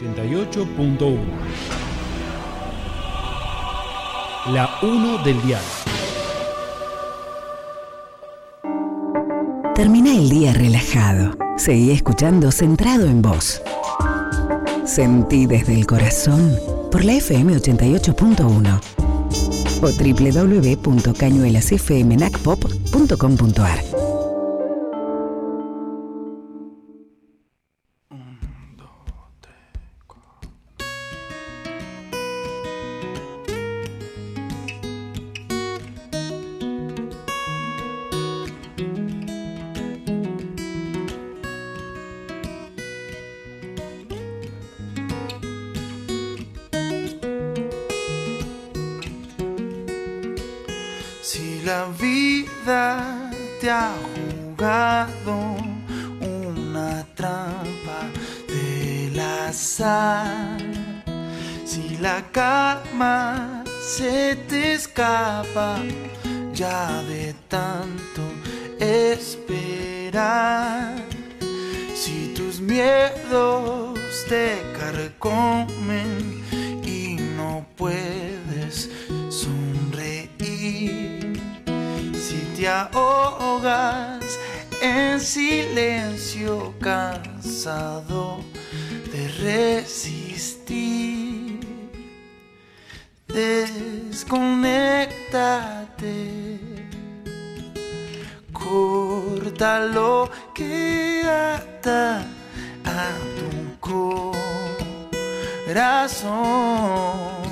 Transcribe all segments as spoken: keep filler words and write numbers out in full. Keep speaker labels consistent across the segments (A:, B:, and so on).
A: ochenta y ocho punto uno. La uno del diario.
B: Termina el día relajado. Seguí escuchando Centrado en Vos. Sentí desde el corazón por la F M ochenta y ocho punto uno o doble u doble u doble u punto cañuelas f m n a c pop punto com punto a r.
C: Si la vida te ha jugado una trampa del azar, si la calma se te escapa ya de tanto esperar, si tus miedos te carcomen y no puedes sonreír, si te ahogas en silencio cansado de resistir, desconéctate, corta lo que ata a tu corazón,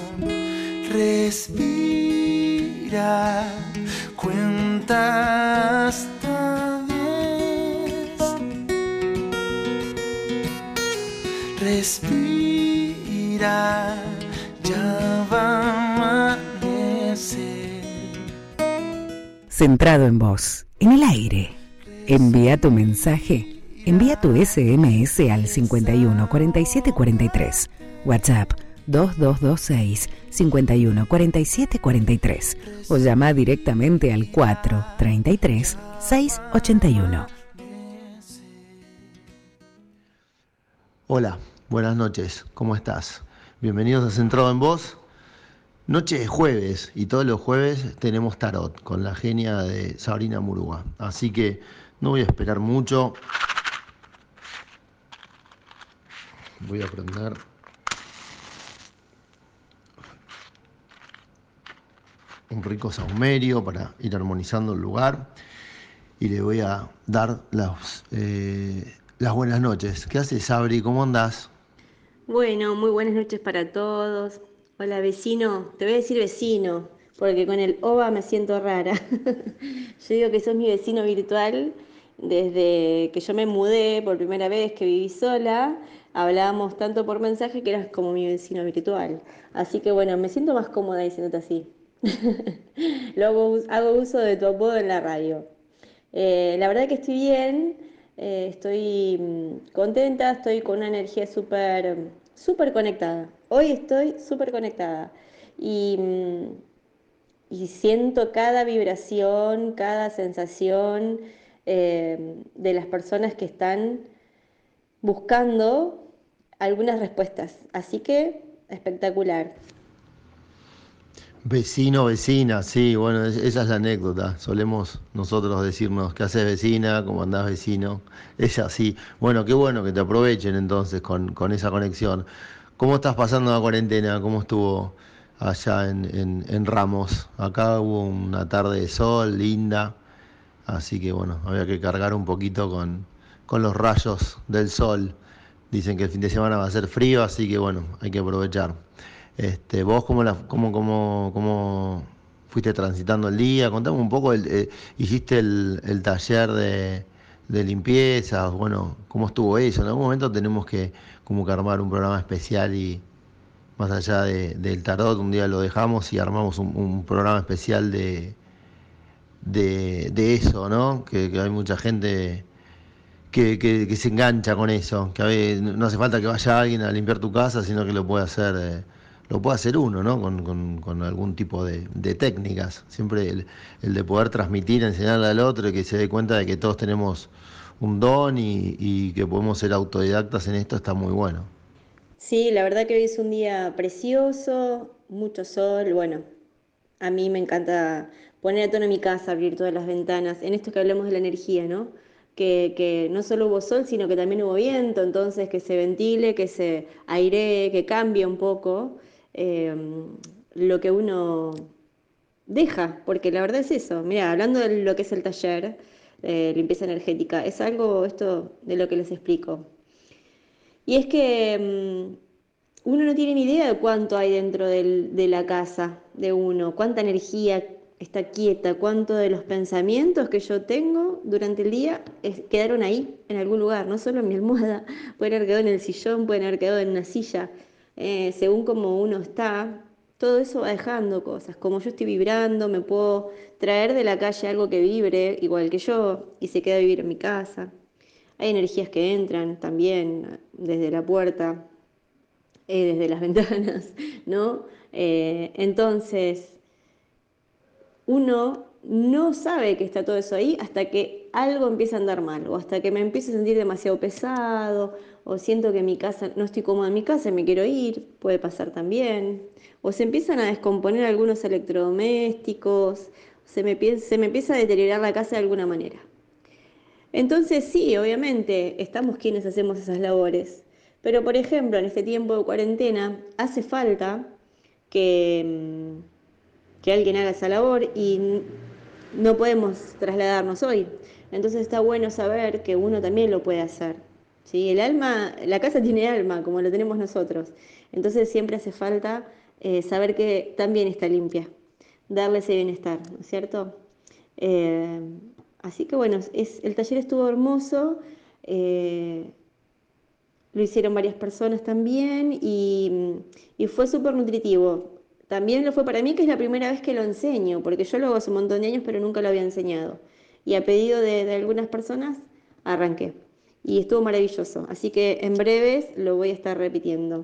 C: respira, cuenta hasta diez, respira, ya va a amanecer.
B: Centrado en Vos, en el aire. Envía tu mensaje. Envía tu S M S al cincuenta y uno cuarenta y siete cuarenta y tres. WhatsApp dos dos dos seis cincuenta y uno cuarenta y siete cuarenta y tres o llama directamente al cuatro treinta y tres seiscientos ochenta y uno.
D: Hola, buenas noches, ¿cómo estás? Bienvenidos a Centrado en Vos. Noche de jueves, y todos los jueves tenemos tarot con la genia de Sabrina Murúa. Así que no voy a esperar mucho. Voy a prender un rico saumerio para ir armonizando el lugar y le voy a dar las, eh, las buenas noches. ¿Qué haces, Sabri? ¿Cómo andás?
E: Bueno, muy buenas noches para todos. Hola, vecino. Te voy a decir vecino, porque con el O V A me siento rara. Yo digo que sos mi vecino virtual. Desde que yo me mudé por primera vez, que viví sola, hablábamos tanto por mensaje que eras como mi vecino virtual. Así que bueno, me siento más cómoda diciéndote así. Luego hago uso de tu apodo en la radio. Eh, la verdad que estoy bien, eh, estoy mm, contenta, estoy con una energía súper súper conectada. Hoy estoy súper conectada y, mm, y siento cada vibración, cada sensación eh, de las personas que están buscando algunas respuestas. Así que espectacular.
D: Vecino, vecina, sí, bueno, es- esa es la anécdota. Solemos nosotros decirnos, ¿qué haces, vecina? ¿Cómo andás, vecino? Es así. Bueno, qué bueno que te aprovechen entonces con, con esa conexión. ¿Cómo estás pasando la cuarentena? ¿Cómo estuvo allá en, en, en Ramos? Acá hubo una tarde de sol linda, así que bueno, había que cargar un poquito con, con los rayos del sol. Dicen que el fin de semana va a ser frío, así que bueno, hay que aprovechar. Este, vos cómo, la, cómo, cómo, cómo fuiste transitando el día, contame un poco, el, eh, hiciste el, el taller de, de limpieza, bueno, cómo estuvo eso. En algún momento tenemos que como que armar un programa especial y más allá de, del tarot, un día lo dejamos y armamos un, un programa especial de, de, de eso, ¿no? Que, que hay mucha gente que, que, que se engancha con eso, que a veces no hace falta que vaya alguien a limpiar tu casa, sino que lo puede hacer, eh, lo puede hacer uno, ¿no? Con, con, con algún tipo de, de técnicas. Siempre el, el de poder transmitir, enseñarle al otro y que se dé cuenta de que todos tenemos un don y, y que podemos ser autodidactas en esto está muy bueno.
E: Sí, la verdad que hoy es un día precioso, mucho sol, bueno, a mí me encanta poner a tono mi casa, abrir todas las ventanas, en esto que hablamos de la energía, ¿no? Que, que no solo hubo sol, sino que también hubo viento, entonces que se ventile, que se airee, que cambie un poco eh, lo que uno deja, porque la verdad es eso. Mira, hablando de lo que es el taller de limpieza energética, es algo esto de lo que les explico. Y es que mm, uno no tiene ni idea de cuánto hay dentro del- de la casa de uno, cuánta energía está quieta, cuánto de los pensamientos que yo tengo durante el día es- quedaron ahí, en algún lugar, no solo en mi almohada, pueden haber quedado en el sillón, pueden haber quedado en una silla, eh, según como uno está. Todo eso va dejando cosas. Como yo estoy vibrando, me puedo traer de la calle algo que vibre igual que yo y se queda a vivir en mi casa. Hay energías que entran también desde la puerta, eh, desde las ventanas, ¿no? Eh, entonces, uno no sabe que está todo eso ahí hasta que algo empieza a andar mal, o hasta que me empiezo a sentir demasiado pesado, o siento que en mi casa, no estoy cómoda en mi casa y me quiero ir, puede pasar también. O se empiezan a descomponer algunos electrodomésticos, se me, se me empieza a deteriorar la casa de alguna manera. Entonces sí, obviamente, estamos quienes hacemos esas labores. Pero, por ejemplo, en este tiempo de cuarentena hace falta que, mm, que alguien haga esa labor y no podemos trasladarnos hoy. Entonces está bueno saber que uno también lo puede hacer. ¿Sí? El alma, la casa tiene alma, como lo tenemos nosotros. Entonces siempre hace falta eh, saber que también está limpia, darle ese bienestar, ¿no es cierto? Eh, así que bueno, es, el taller estuvo hermoso, eh, lo hicieron varias personas también y, y fue súper nutritivo. También lo fue para mí, que es la primera vez que lo enseño, porque yo lo hago hace un montón de años, pero nunca lo había enseñado. Y a pedido de, de algunas personas, arranqué. Y estuvo maravilloso. Así que en breves lo voy a estar repitiendo.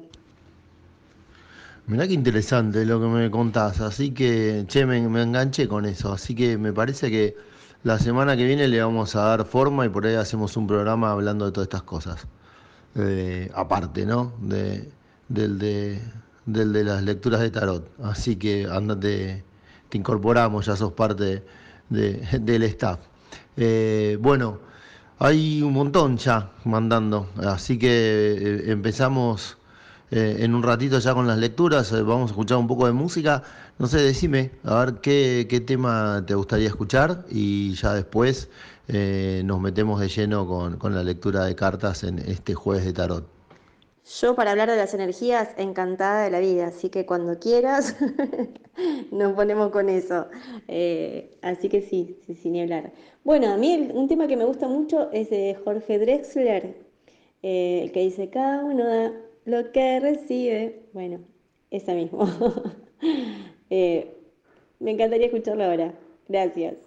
D: Mirá qué interesante lo que me contás, así que, che, me, me enganché con eso, así que me parece que la semana que viene le vamos a dar forma y por ahí hacemos un programa hablando de todas estas cosas. Eh, aparte, ¿no? De, del, de, del de las lecturas de tarot. Así que andate, te incorporamos, ya sos parte de, del staff. Eh, bueno, hay un montón ya mandando, así que eh, empezamos eh, en un ratito ya con las lecturas, eh, vamos a escuchar un poco de música. No sé, decime, a ver qué, qué tema te gustaría escuchar y ya después eh, nos metemos de lleno con, con la lectura de cartas en este jueves de tarot.
E: Yo para hablar de las energías, encantada de la vida, así que cuando quieras nos ponemos con eso. Eh, así que sí, sí, sin ni hablar. Bueno, a mí el- un tema que me gusta mucho es de Jorge Drexler, eh, el que dice, cada uno da lo que recibe. Bueno, esa mismo. Eh, me encantaría escucharlo ahora. Gracias.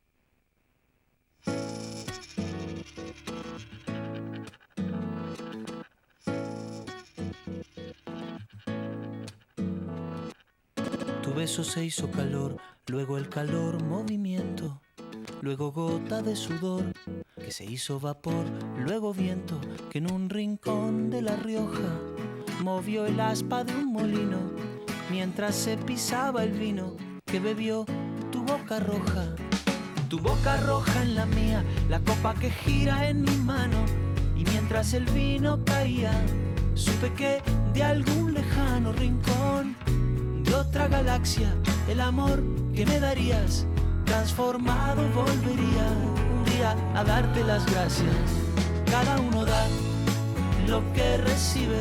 F: Tu beso se hizo calor, luego el calor movimiento, luego gota de sudor que se hizo vapor, luego viento que en un rincón de La Rioja movió el aspa de un molino mientras se pisaba el vino que bebió tu boca roja. Tu boca roja en la mía, la copa que gira en mi mano, y mientras el vino caía supe que de algún lejano rincón de otra galaxia el amor que me darías transformado volvería un día a darte las gracias. Cada uno da lo que recibe,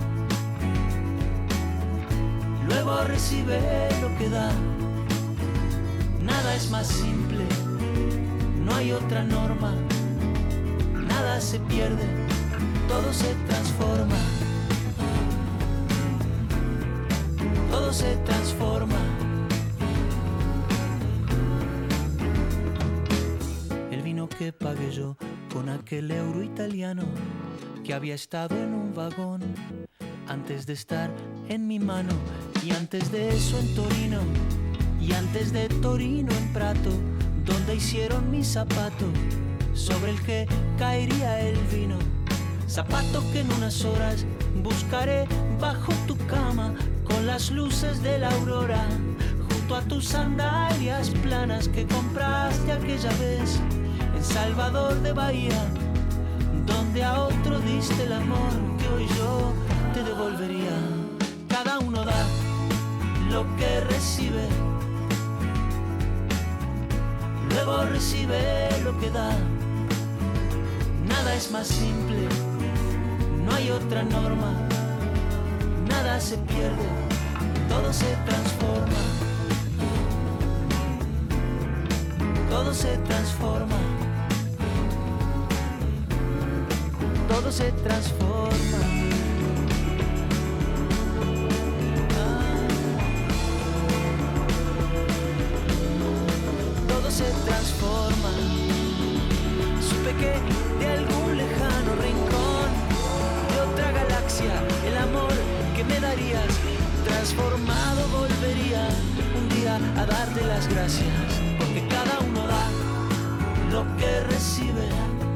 F: luego recibe lo que da. Nada es más simple, no hay otra norma. Nada se pierde, todo se transforma. Todo se transforma. El vino que pagué yo con aquel euro italiano que había estado en un vagón antes de estar en mi mano, y antes de eso en Torino, y antes de Torino en Prato, donde hicieron mi zapato sobre el que caería el vino. zapato que en unas horas buscaré bajo tu cama con las luces de la aurora, junto a tus sandalias planas que compraste aquella vez en Salvador de Bahía, donde a otro diste el amor que hoy yo te devolvería. Cada uno da lo que recibe, luego recibe lo que da. Nada es más simple, no hay otra norma. Nada se pierde, todo se transforma. Todo se transforma. Todo se transforma. Ah. Todo se transforma. Supe que de algún lejano rincón de otra galaxia el amor que me darías transformado volvería un día a darte las gracias, porque cada uno da lo que recibe,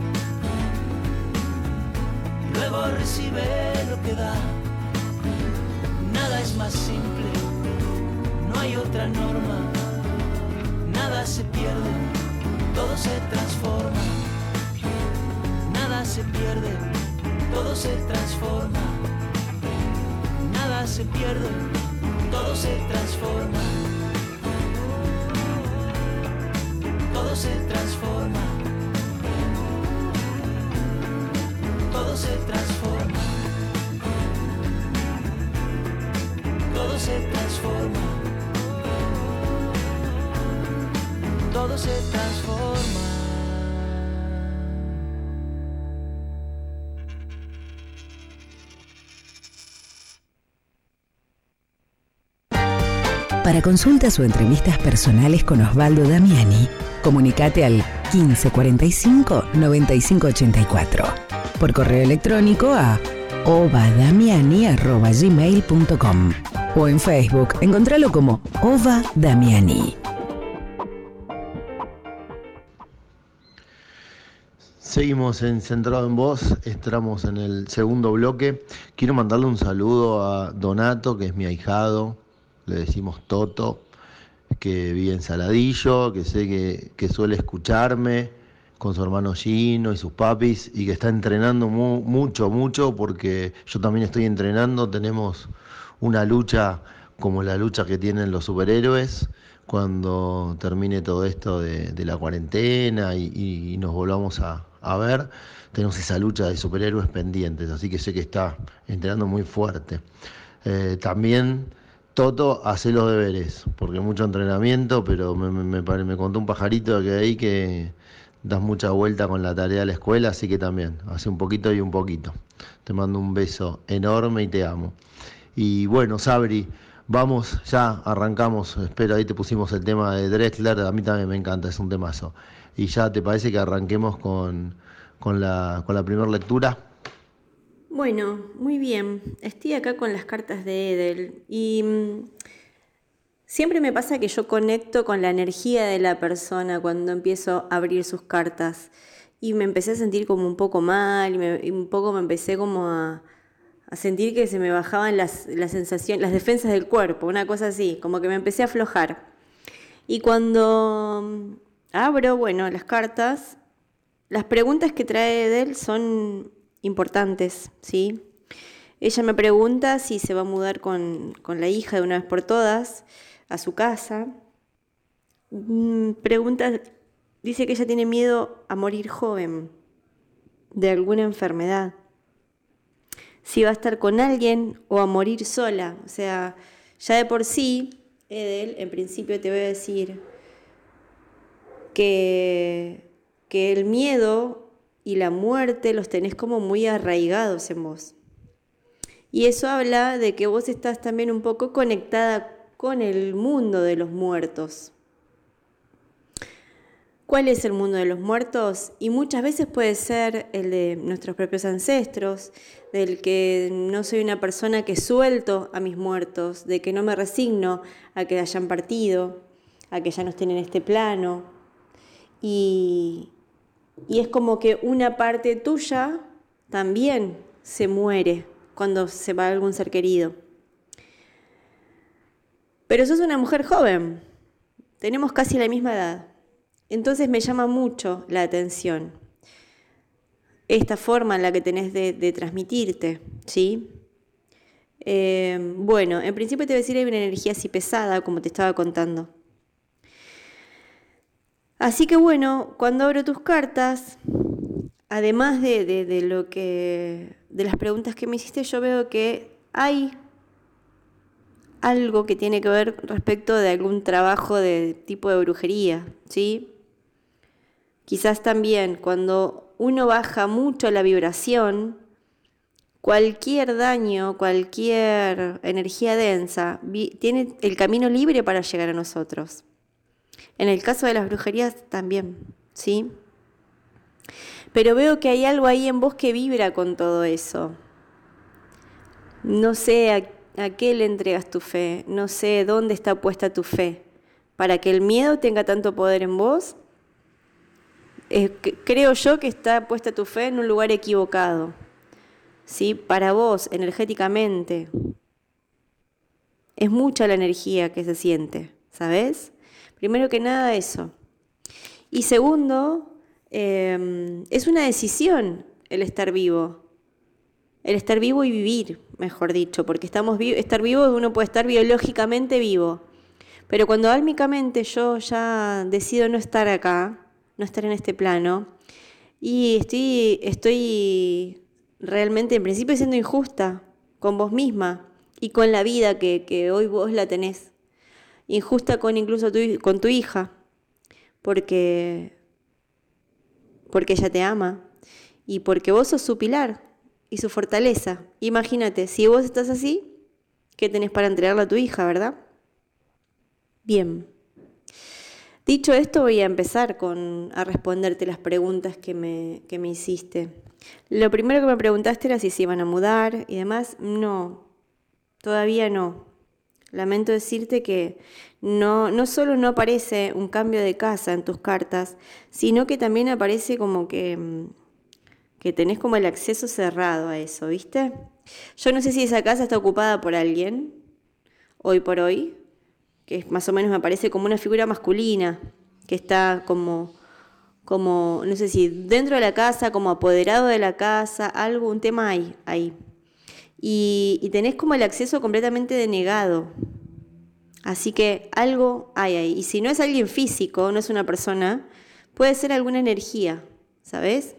F: luego recibe lo que da. Nada es más simple, no hay otra norma. Nada se pierde, todo se transforma. Nada se pierde, todo se transforma. Nada se pierde, todo se transforma. Todo se transforma. Todo se transforma. Todo se transforma. Todo se transforma.
B: Para consultas o entrevistas personales con Osvaldo Damiani, comunicate al quince cuarenta y cinco noventa y cinco ochenta y cuatro. Por correo electrónico a ovadamiani arroba gmail punto com o en Facebook, encontralo como Ova Damiani.
D: Seguimos en Centrado en Vos, estamos en el segundo bloque. Quiero mandarle un saludo a Donato, que es mi ahijado, le decimos Toto, que vive en Saladillo, que sé que, que suele escucharme con su hermano Gino y sus papis, y que está entrenando mu- mucho, mucho, porque yo también estoy entrenando. Tenemos una lucha como la lucha que tienen los superhéroes cuando termine todo esto de, de la cuarentena y, y nos volvamos a, a ver. Tenemos esa lucha de superhéroes pendientes, así que sé que está entrenando muy fuerte. Eh, también Toto, hace los deberes, porque mucho entrenamiento, pero me, me, me, me contó un pajarito que ahí que das mucha vuelta con la tarea de la escuela, así que también, hace un poquito y un poquito. Te mando un beso enorme y te amo. Y bueno, Sabri, vamos, ya arrancamos, espero, ahí te pusimos el tema de Drexler, a mí también me encanta, es un temazo. Y ya, ¿te parece que arranquemos con, con la, con la primera lectura?
E: Bueno, muy bien. Estoy acá con las cartas de Edel y mm, siempre me pasa que yo conecto con la energía de la persona cuando empiezo a abrir sus cartas y me empecé a sentir como un poco mal y, me, y un poco me empecé como a, a sentir que se me bajaban las, las sensaciones, las defensas del cuerpo, una cosa así, como que me empecé a aflojar. Y cuando mm, abro, bueno, las cartas, las preguntas que trae Edel son importantes, ¿sí? Ella me pregunta si se va a mudar con, con la hija de una vez por todas a su casa. Pregunta, dice que ella tiene miedo a morir joven de alguna enfermedad. Si va a estar con alguien o a morir sola. O sea, ya de por sí, Edel, en principio te voy a decir que, que el miedo y la muerte los tenés como muy arraigados en vos. Y eso habla de que vos estás también un poco conectada con el mundo de los muertos. ¿Cuál es el mundo de los muertos? Y muchas veces puede ser el de nuestros propios ancestros, del que no soy una persona que suelto a mis muertos, de que no me resigno a que hayan partido, a que ya no estén en este plano. Y... Y es como que una parte tuya también se muere cuando se va algún ser querido. Pero sos una mujer joven, tenemos casi la misma edad. Entonces me llama mucho la atención esta forma en la que tenés de, de transmitirte, ¿sí? Eh, bueno, en principio te voy a decir, hay una energía así pesada, como te estaba contando. Así que bueno, cuando abro tus cartas, además de, de, de lo que, de las preguntas que me hiciste, yo veo que hay algo que tiene que ver respecto de algún trabajo de tipo de brujería, ¿sí? Quizás también cuando uno baja mucho la vibración, cualquier daño, cualquier energía densa, vi, tiene el camino libre para llegar a nosotros. En el caso de las brujerías también, ¿sí? Pero veo que hay algo ahí en vos que vibra con todo eso. No sé a, a qué le entregas tu fe, no sé dónde está puesta tu fe. Para que el miedo tenga tanto poder en vos, eh, creo yo que está puesta tu fe en un lugar equivocado. ¿Sí? Para vos, energéticamente, es mucha la energía que se siente, ¿sabes? Primero que nada eso. Y segundo, eh, es una decisión el estar vivo. El estar vivo y vivir, mejor dicho, porque estamos vi- estar vivo, uno puede estar biológicamente vivo. Pero cuando álmicamente yo ya decido no estar acá, no estar en este plano, y estoy, estoy realmente en principio siendo injusta con vos misma y con la vida que, que hoy vos la tenés. Injusta con incluso tu, con tu hija, porque, porque ella te ama y porque vos sos su pilar y su fortaleza. Imagínate, si vos estás así, ¿qué tenés para entregarle a tu hija, verdad? Bien. Dicho esto, voy a empezar con, a responderte las preguntas que me, que me hiciste. Lo primero que me preguntaste era si se iban a mudar y demás. No, todavía no. Lamento decirte que no, no solo no aparece un cambio de casa en tus cartas, sino que también aparece como que, que tenés como el acceso cerrado a eso, ¿viste? Yo no sé si esa casa está ocupada por alguien, hoy por hoy, que más o menos me parece como una figura masculina, que está como, como, no sé si dentro de la casa, como apoderado de la casa, algo, un tema hay ahí. Y, y tenés como el acceso completamente denegado. Así que algo hay ahí. Y si no es alguien físico, no es una persona, puede ser alguna energía, ¿sabes?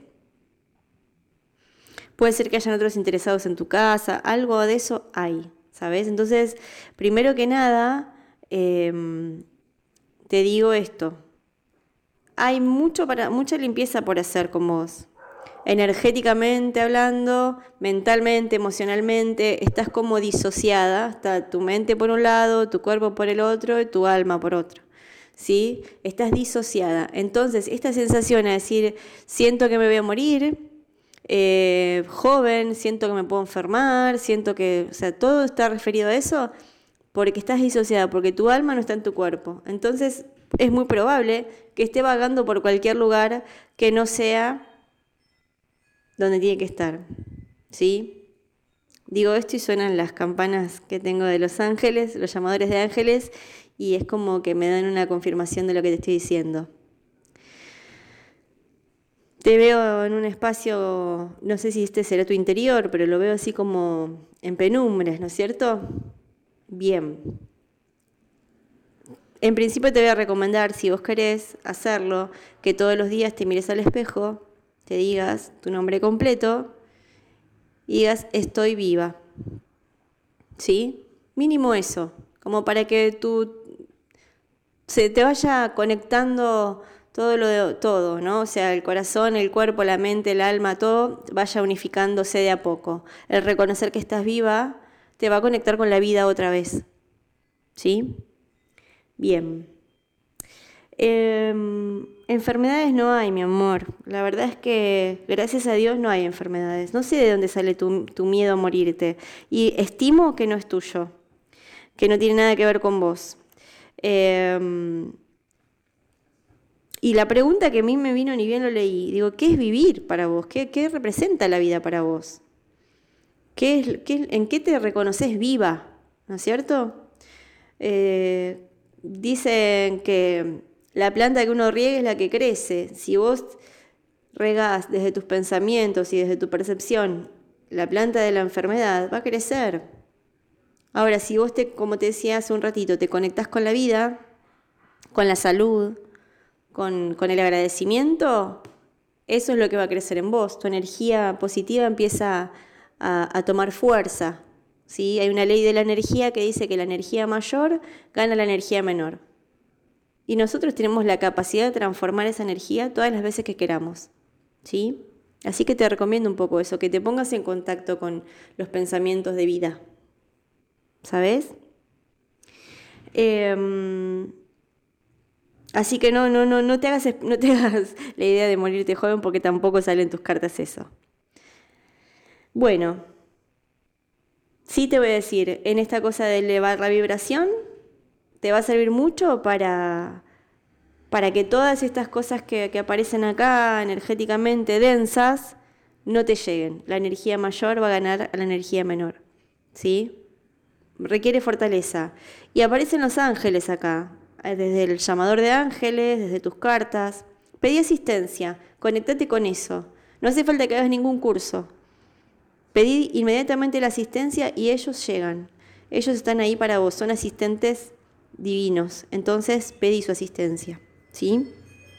E: Puede ser que hayan otros interesados en tu casa, algo de eso hay, ¿sabes? Entonces, primero que nada, eh, te digo esto. Hay mucho para, mucha limpieza por hacer con vos. Energéticamente hablando, mentalmente, emocionalmente, estás como disociada, está tu mente por un lado, tu cuerpo por el otro y tu alma por otro, ¿sí? Estás disociada. Entonces, esta sensación de decir, siento que me voy a morir, eh, joven, siento que me puedo enfermar, siento que, o sea, todo está referido a eso porque estás disociada, porque tu alma no está en tu cuerpo. Entonces, es muy probable que esté vagando por cualquier lugar que no sea donde tiene que estar, ¿sí? Digo esto y suenan las campanas que tengo de los ángeles, los llamadores de ángeles, y es como que me dan una confirmación de lo que te estoy diciendo. Te veo en un espacio, no sé si este será tu interior, pero lo veo así como en penumbras, ¿no es cierto? Bien. En principio te voy a recomendar, si vos querés hacerlo, que todos los días te mires al espejo, te digas tu nombre completo y digas estoy viva, ¿sí? Mínimo eso, como para que tú se te vaya conectando todo lo de, todo, ¿no? O sea, el corazón, el cuerpo, la mente, el alma, todo vaya unificándose de a poco. El reconocer que estás viva te va a conectar con la vida otra vez, ¿sí? Bien. Eh, enfermedades no hay, mi amor. La verdad es que, gracias a Dios, no hay enfermedades. No sé de dónde sale tu, tu miedo a morirte. Y estimo que no es tuyo, que no tiene nada que ver con vos. Eh, y la pregunta que a mí me vino ni bien lo leí, digo, ¿qué es vivir para vos? ¿Qué, qué representa la vida para vos? ¿Qué es, qué, ¿En qué te reconoces viva? ¿No es cierto? Eh, dicen que la planta que uno riega es la que crece. Si vos regás desde tus pensamientos y desde tu percepción la planta de la enfermedad, va a crecer. Ahora, si vos, te, como te decía hace un ratito, te conectás con la vida, con la salud, con, con el agradecimiento, eso es lo que va a crecer en vos. Tu energía positiva empieza a, a tomar fuerza, ¿sí? Hay una ley de la energía que dice que la energía mayor gana la energía menor. Y nosotros tenemos la capacidad de transformar esa energía todas las veces que queramos, ¿sí? Así que te recomiendo un poco eso, que te pongas en contacto con los pensamientos de vida, ¿sabes? Eh, así que no, no, no, no te hagas, no te hagas la idea de morirte joven, porque tampoco sale en tus cartas eso. Bueno, sí te voy a decir, en esta cosa de elevar la vibración, te va a servir mucho para, para que todas estas cosas que, que aparecen acá energéticamente densas no te lleguen. La energía mayor va a ganar a la energía menor, ¿sí? Requiere fortaleza. Y aparecen los ángeles acá, desde el llamador de ángeles, desde tus cartas. Pedí asistencia, conectate con eso. No hace falta que hagas ningún curso. Pedí inmediatamente la asistencia y ellos llegan. Ellos están ahí para vos, son asistentes divinos. Entonces pedí su asistencia, ¿sí?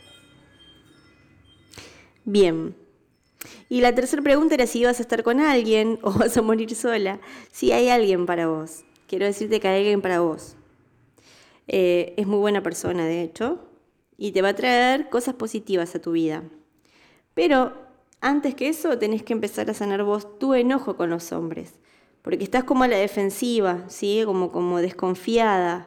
E: Bien. Y la tercera pregunta era si ibas a estar con alguien o vas a morir sola. Sí, hay alguien para vos. Quiero decirte que hay alguien para vos. Eh, es muy buena persona, de hecho, y te va a traer cosas positivas a tu vida. Pero antes que eso, tenés que empezar a sanar vos tu enojo con los hombres, porque estás como a la defensiva, ¿sí? Como, como desconfiada.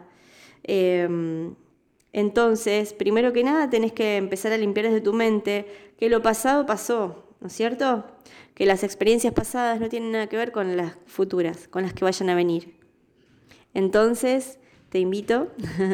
E: Eh, entonces, primero que nada, tenés que empezar a limpiar desde tu mente que lo pasado pasó, ¿no es cierto? Que las experiencias pasadas no tienen nada que ver con las futuras, con las que vayan a venir. Entonces, te invito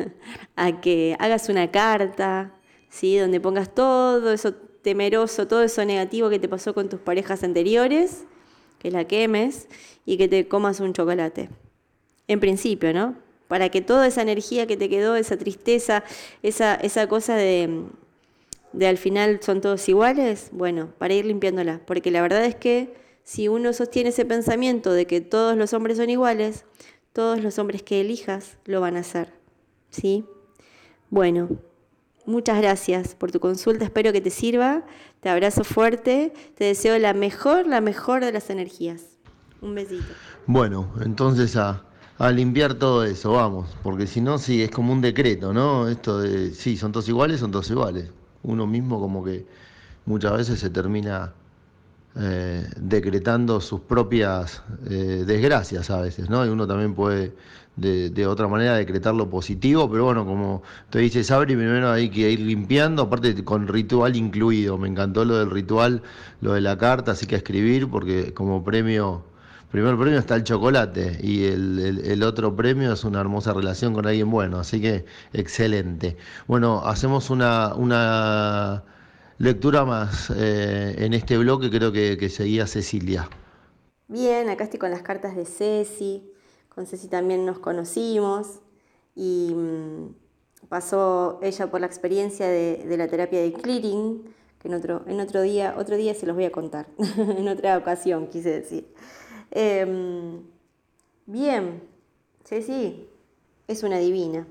E: a que hagas una carta, ¿sí? Donde pongas todo eso temeroso, todo eso negativo que te pasó con tus parejas anteriores, que la quemes y que te comas un chocolate. En principio, ¿no? Para que toda esa energía que te quedó, esa tristeza, esa, esa cosa de, de al final son todos iguales, bueno, para ir limpiándola. Porque la verdad es que si uno sostiene ese pensamiento de que todos los hombres son iguales, todos los hombres que elijas lo van a hacer, ¿sí? Bueno, muchas gracias por tu consulta, espero que te sirva, te abrazo fuerte, te deseo la mejor, la mejor de las energías. Un besito.
D: Bueno, entonces a, a limpiar todo eso, vamos, porque si no, sí, es como un decreto, ¿no? Esto de, sí, son todos iguales, son todos iguales. Uno mismo como que muchas veces se termina eh, decretando sus propias eh, desgracias a veces, ¿no? Y uno también puede de, de otra manera decretar lo positivo, pero bueno, como te dice Sabri, primero hay que ir limpiando, aparte con ritual incluido. Me encantó lo del ritual, lo de la carta, así que a escribir, porque como premio, primer premio está el chocolate y el, el, el otro premio es una hermosa relación con alguien bueno, así que excelente. Bueno, hacemos una, una lectura más eh, en este bloque, creo que, que seguía Cecilia.
E: Bien, acá estoy con las cartas de Ceci. Con Ceci también nos conocimos y mmm, pasó ella por la experiencia de, de la terapia de clearing, que en otro, en otro día, otro día se los voy a contar, en otra ocasión quise decir. Eh, bien, Ceci es una divina.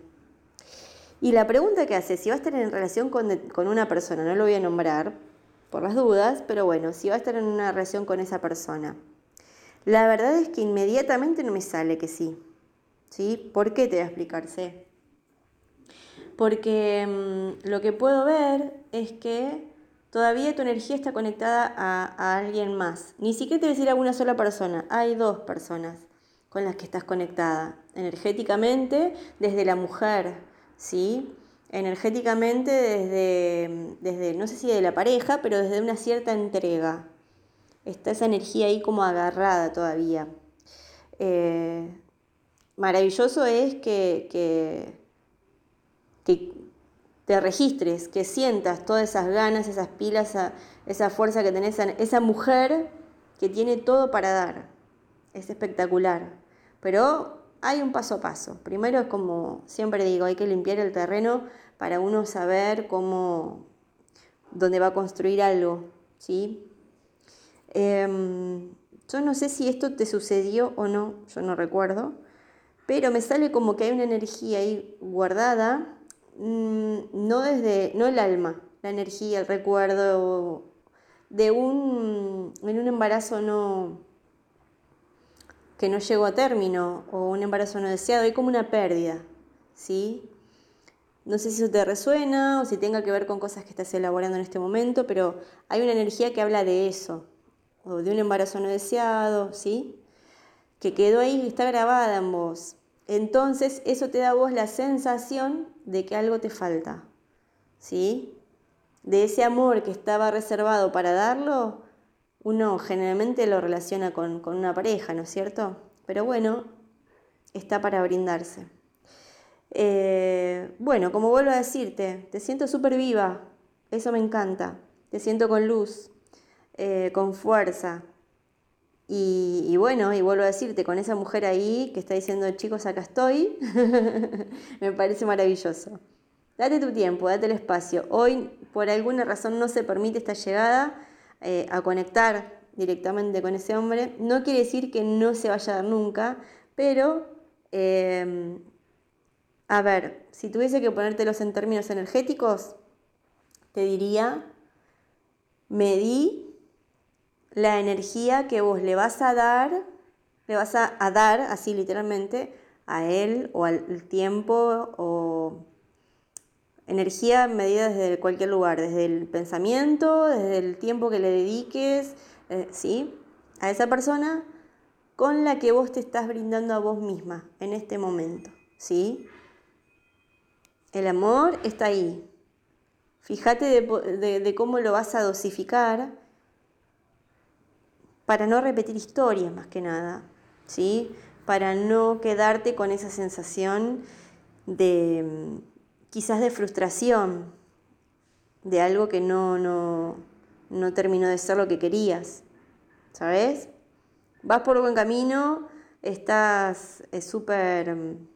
E: Y la pregunta que hace, si va a estar en relación con, de, con una persona, no lo voy a nombrar por las dudas, pero bueno, si va a estar en una relación con esa persona. La verdad es que inmediatamente no me sale que sí, ¿sí? ¿Por qué? Te voy a explicarse. Porque mmm, lo que puedo ver es que todavía tu energía está conectada a, a alguien más. Ni siquiera te voy a decir a una sola persona, hay dos personas con las que estás conectada energéticamente desde la mujer, ¿sí? Energéticamente desde, desde, no sé si de la pareja, pero desde una cierta entrega. Está esa energía ahí como agarrada todavía. Eh, maravilloso es que, que, que te registres, que sientas todas esas ganas, esas pilas, esa, esa fuerza que tenés, esa mujer que tiene todo para dar. Es espectacular. Pero hay un paso a paso. Primero es como siempre digo, hay que limpiar el terreno para uno saber cómo, dónde va a construir algo, ¿sí? Eh, yo no sé si esto te sucedió o no, yo no recuerdo, pero me sale como que hay una energía ahí guardada, mmm, no desde, no el alma, la energía, el recuerdo de un, en un embarazo no, que no llegó a término o un embarazo no deseado, hay como una pérdida, ¿sí? No sé si eso te resuena o si tenga que ver con cosas que estás elaborando en este momento, pero hay una energía que habla de eso, o de un embarazo no deseado, ¿sí? Que quedó ahí y está grabada en vos. Entonces eso te da a vos la sensación de que algo te falta, ¿sí? De ese amor que estaba reservado para darlo, uno generalmente lo relaciona con, con una pareja, ¿no es cierto? Pero bueno, está para brindarse. Eh, bueno, como vuelvo a decirte, te siento súper viva, eso me encanta. Te siento con luz, eh, con fuerza. Y, y bueno, y vuelvo a decirte, con esa mujer ahí que está diciendo, chicos, acá estoy, me parece maravilloso. Date tu tiempo, date el espacio. Hoy, por alguna razón, no se permite esta llegada eh, a conectar directamente con ese hombre. No quiere decir que no se vaya a dar nunca, pero, eh, a ver, si tuviese que ponértelos en términos energéticos, te diría, medí la energía que vos le vas a dar, le vas a, a dar, así literalmente, a él o al tiempo, o energía medida desde cualquier lugar, desde el pensamiento, desde el tiempo que le dediques, eh, ¿sí? A esa persona con la que vos te estás brindando a vos misma en este momento, ¿sí? El amor está ahí. Fíjate de, de, de cómo lo vas a dosificar para no repetir historias más que nada, ¿sí? Para no quedarte con esa sensación de quizás de frustración, de algo que no, no, no terminó de ser lo que querías, ¿sabes? Vas por buen camino, estás súper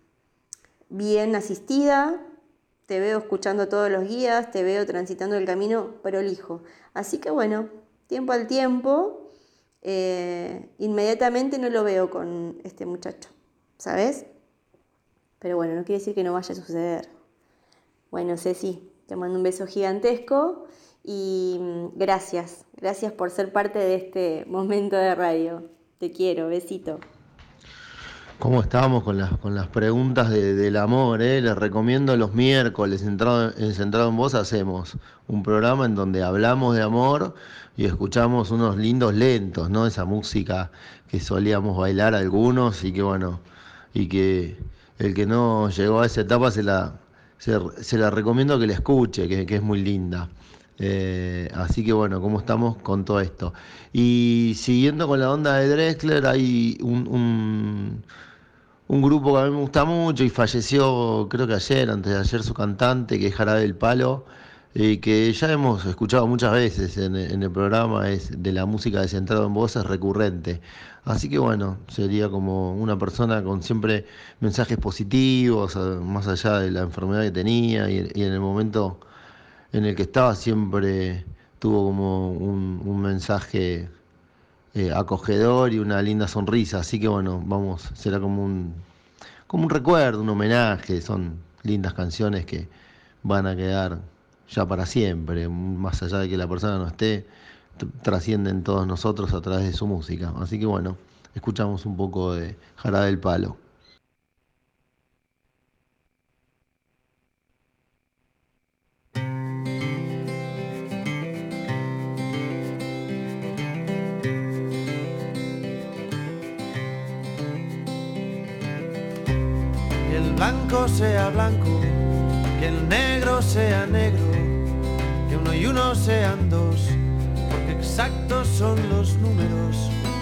E: bien asistida, te veo escuchando todos los guías, te veo transitando el camino prolijo. Así que bueno, tiempo al tiempo, eh, inmediatamente no lo veo con este muchacho, ¿sabes? Pero bueno, no quiere decir que no vaya a suceder. Bueno, Ceci, te mando un beso gigantesco y gracias, gracias por ser parte de este momento de radio. Te quiero, besito.
D: ¿Cómo estamos con las, con las preguntas de, del amor? Eh? Les recomiendo los miércoles, centrado en, centrado en vos, hacemos un programa en donde hablamos de amor y escuchamos unos lindos lentos, ¿no? Esa música que solíamos bailar algunos y que bueno, y que el que no llegó a esa etapa se la, se, se la recomiendo que la escuche, que, que es muy linda. Eh, así que bueno, ¿cómo estamos con todo esto? Y siguiendo con la onda de Drexler, hay un, un, un grupo que a mí me gusta mucho y falleció creo que ayer, antes de ayer, su cantante, que es Jarabe del Palo, eh, que ya hemos escuchado muchas veces en, en el programa, es de la música de Centrado en Vos, es recurrente. Así que bueno, sería como una persona con siempre mensajes positivos, más allá de la enfermedad que tenía y, y en el momento en el que estaba siempre tuvo como un, un mensaje eh, acogedor y una linda sonrisa, así que bueno, vamos, será como un, como un recuerdo, un homenaje, son lindas canciones que van a quedar ya para siempre, más allá de que la persona no esté, t- trascienden todos nosotros a través de su música, así que bueno, escuchamos un poco de Jarabe del Palo.
C: Blanco sea blanco, que el negro sea negro, que uno y uno sean dos, porque exactos son los números.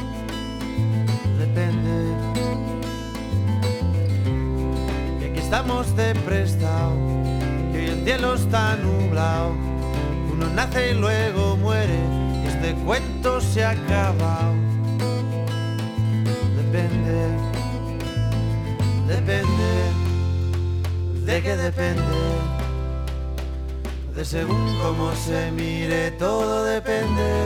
C: Depende. Y aquí estamos de prestado, que hoy el el cielo está nublado. Uno nace y luego muere, y este cuento se ha acabado. Depende, depende, de qué depende, de según cómo se mire, todo depende,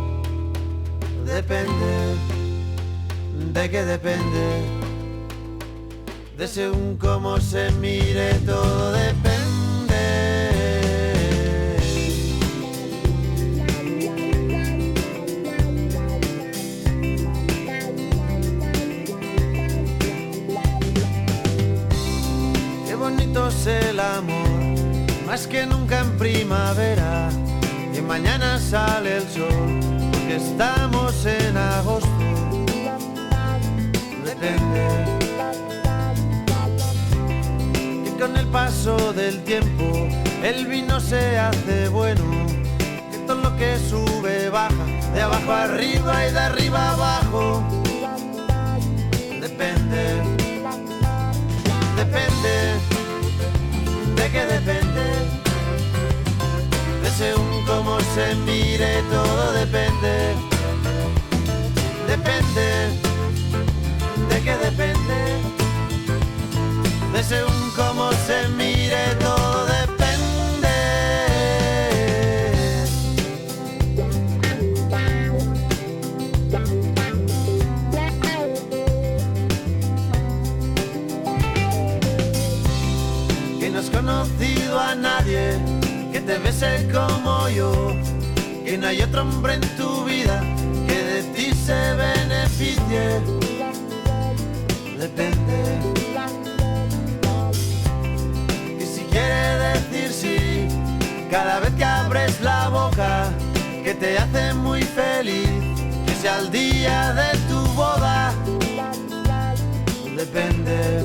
C: depende, de qué depende, de según cómo se mire, todo depende. Qué bonito es el amor, más que nunca en primavera, y mañana sale el sol, porque estamos en agosto. Depende, que con el paso del tiempo el vino se hace bueno, que todo lo que sube baja, de abajo arriba y de arriba abajo. Depende, depende, de qué depende, de según cómo se mire, todo depende, depende, de qué depende, de según cómo se mire, todo depende. Que no has conocido a nadie que te bese como yo, que no hay otro hombre en tu vida que de ti se beneficie. Depende, que si quiere decir sí cada vez que abres la boca, que te hace muy feliz, que sea el día de tu boda. Depende,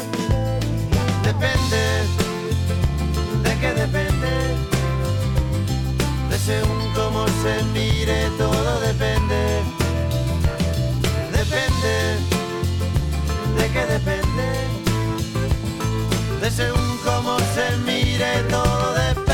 C: depende, de qué depende, de según cómo se mire, todo depende, depende, de qué depende, de según cómo se mire, todo depende.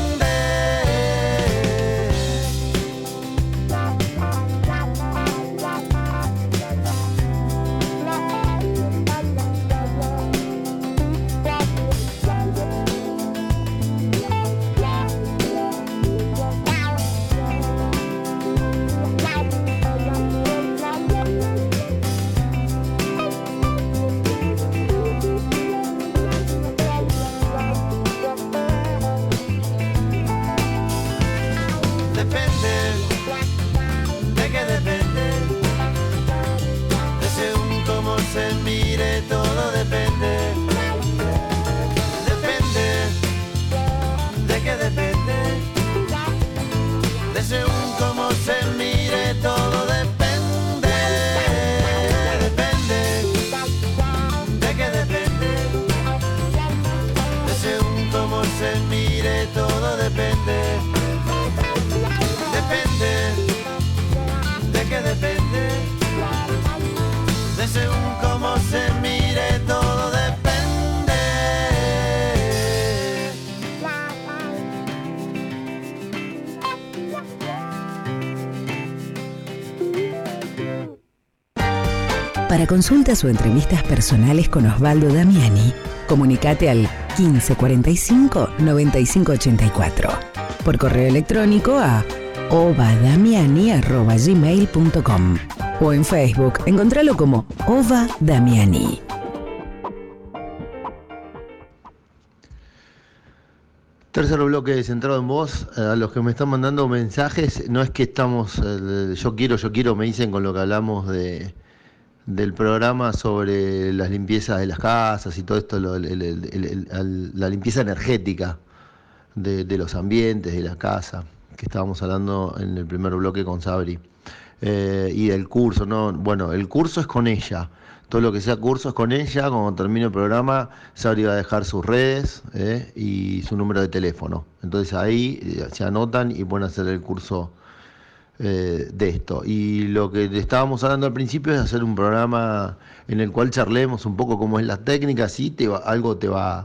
C: Se mire, todo depende, depende, de qué depende, de según cómo se mire, todo depende, depende, de qué depende, de según cómo se mire, todo depende, depende, de qué depende, de según cómo se mire, todo depende.
B: Para consultas o entrevistas personales con Osvaldo Damiani, comunicate al quince cuarenta y cinco noventa y cinco ochenta y cuatro. Por correo electrónico a ovadamiani arroba gmail punto com o en Facebook, encontralo como Ova Damiani.
D: Tercer bloque centrado en vos. A los que me están mandando mensajes, no es que estamos, eh, yo quiero, yo quiero, me dicen con lo que hablamos de del programa sobre las limpiezas de las casas y todo esto, lo, el, el, el, el, la limpieza energética de, de los ambientes, de la casa, que estábamos hablando en el primer bloque con Sabri. Eh, y del curso, ¿no? Bueno, el curso es con ella, todo lo que sea curso es con ella. Cuando termine el programa, Sabri va a dejar sus redes eh, y su número de teléfono, entonces ahí eh, se anotan y pueden hacer el curso eh, de esto. Y lo que estábamos hablando al principio es hacer un programa en el cual charlemos un poco cómo es la técnica, sí, te va, algo te va,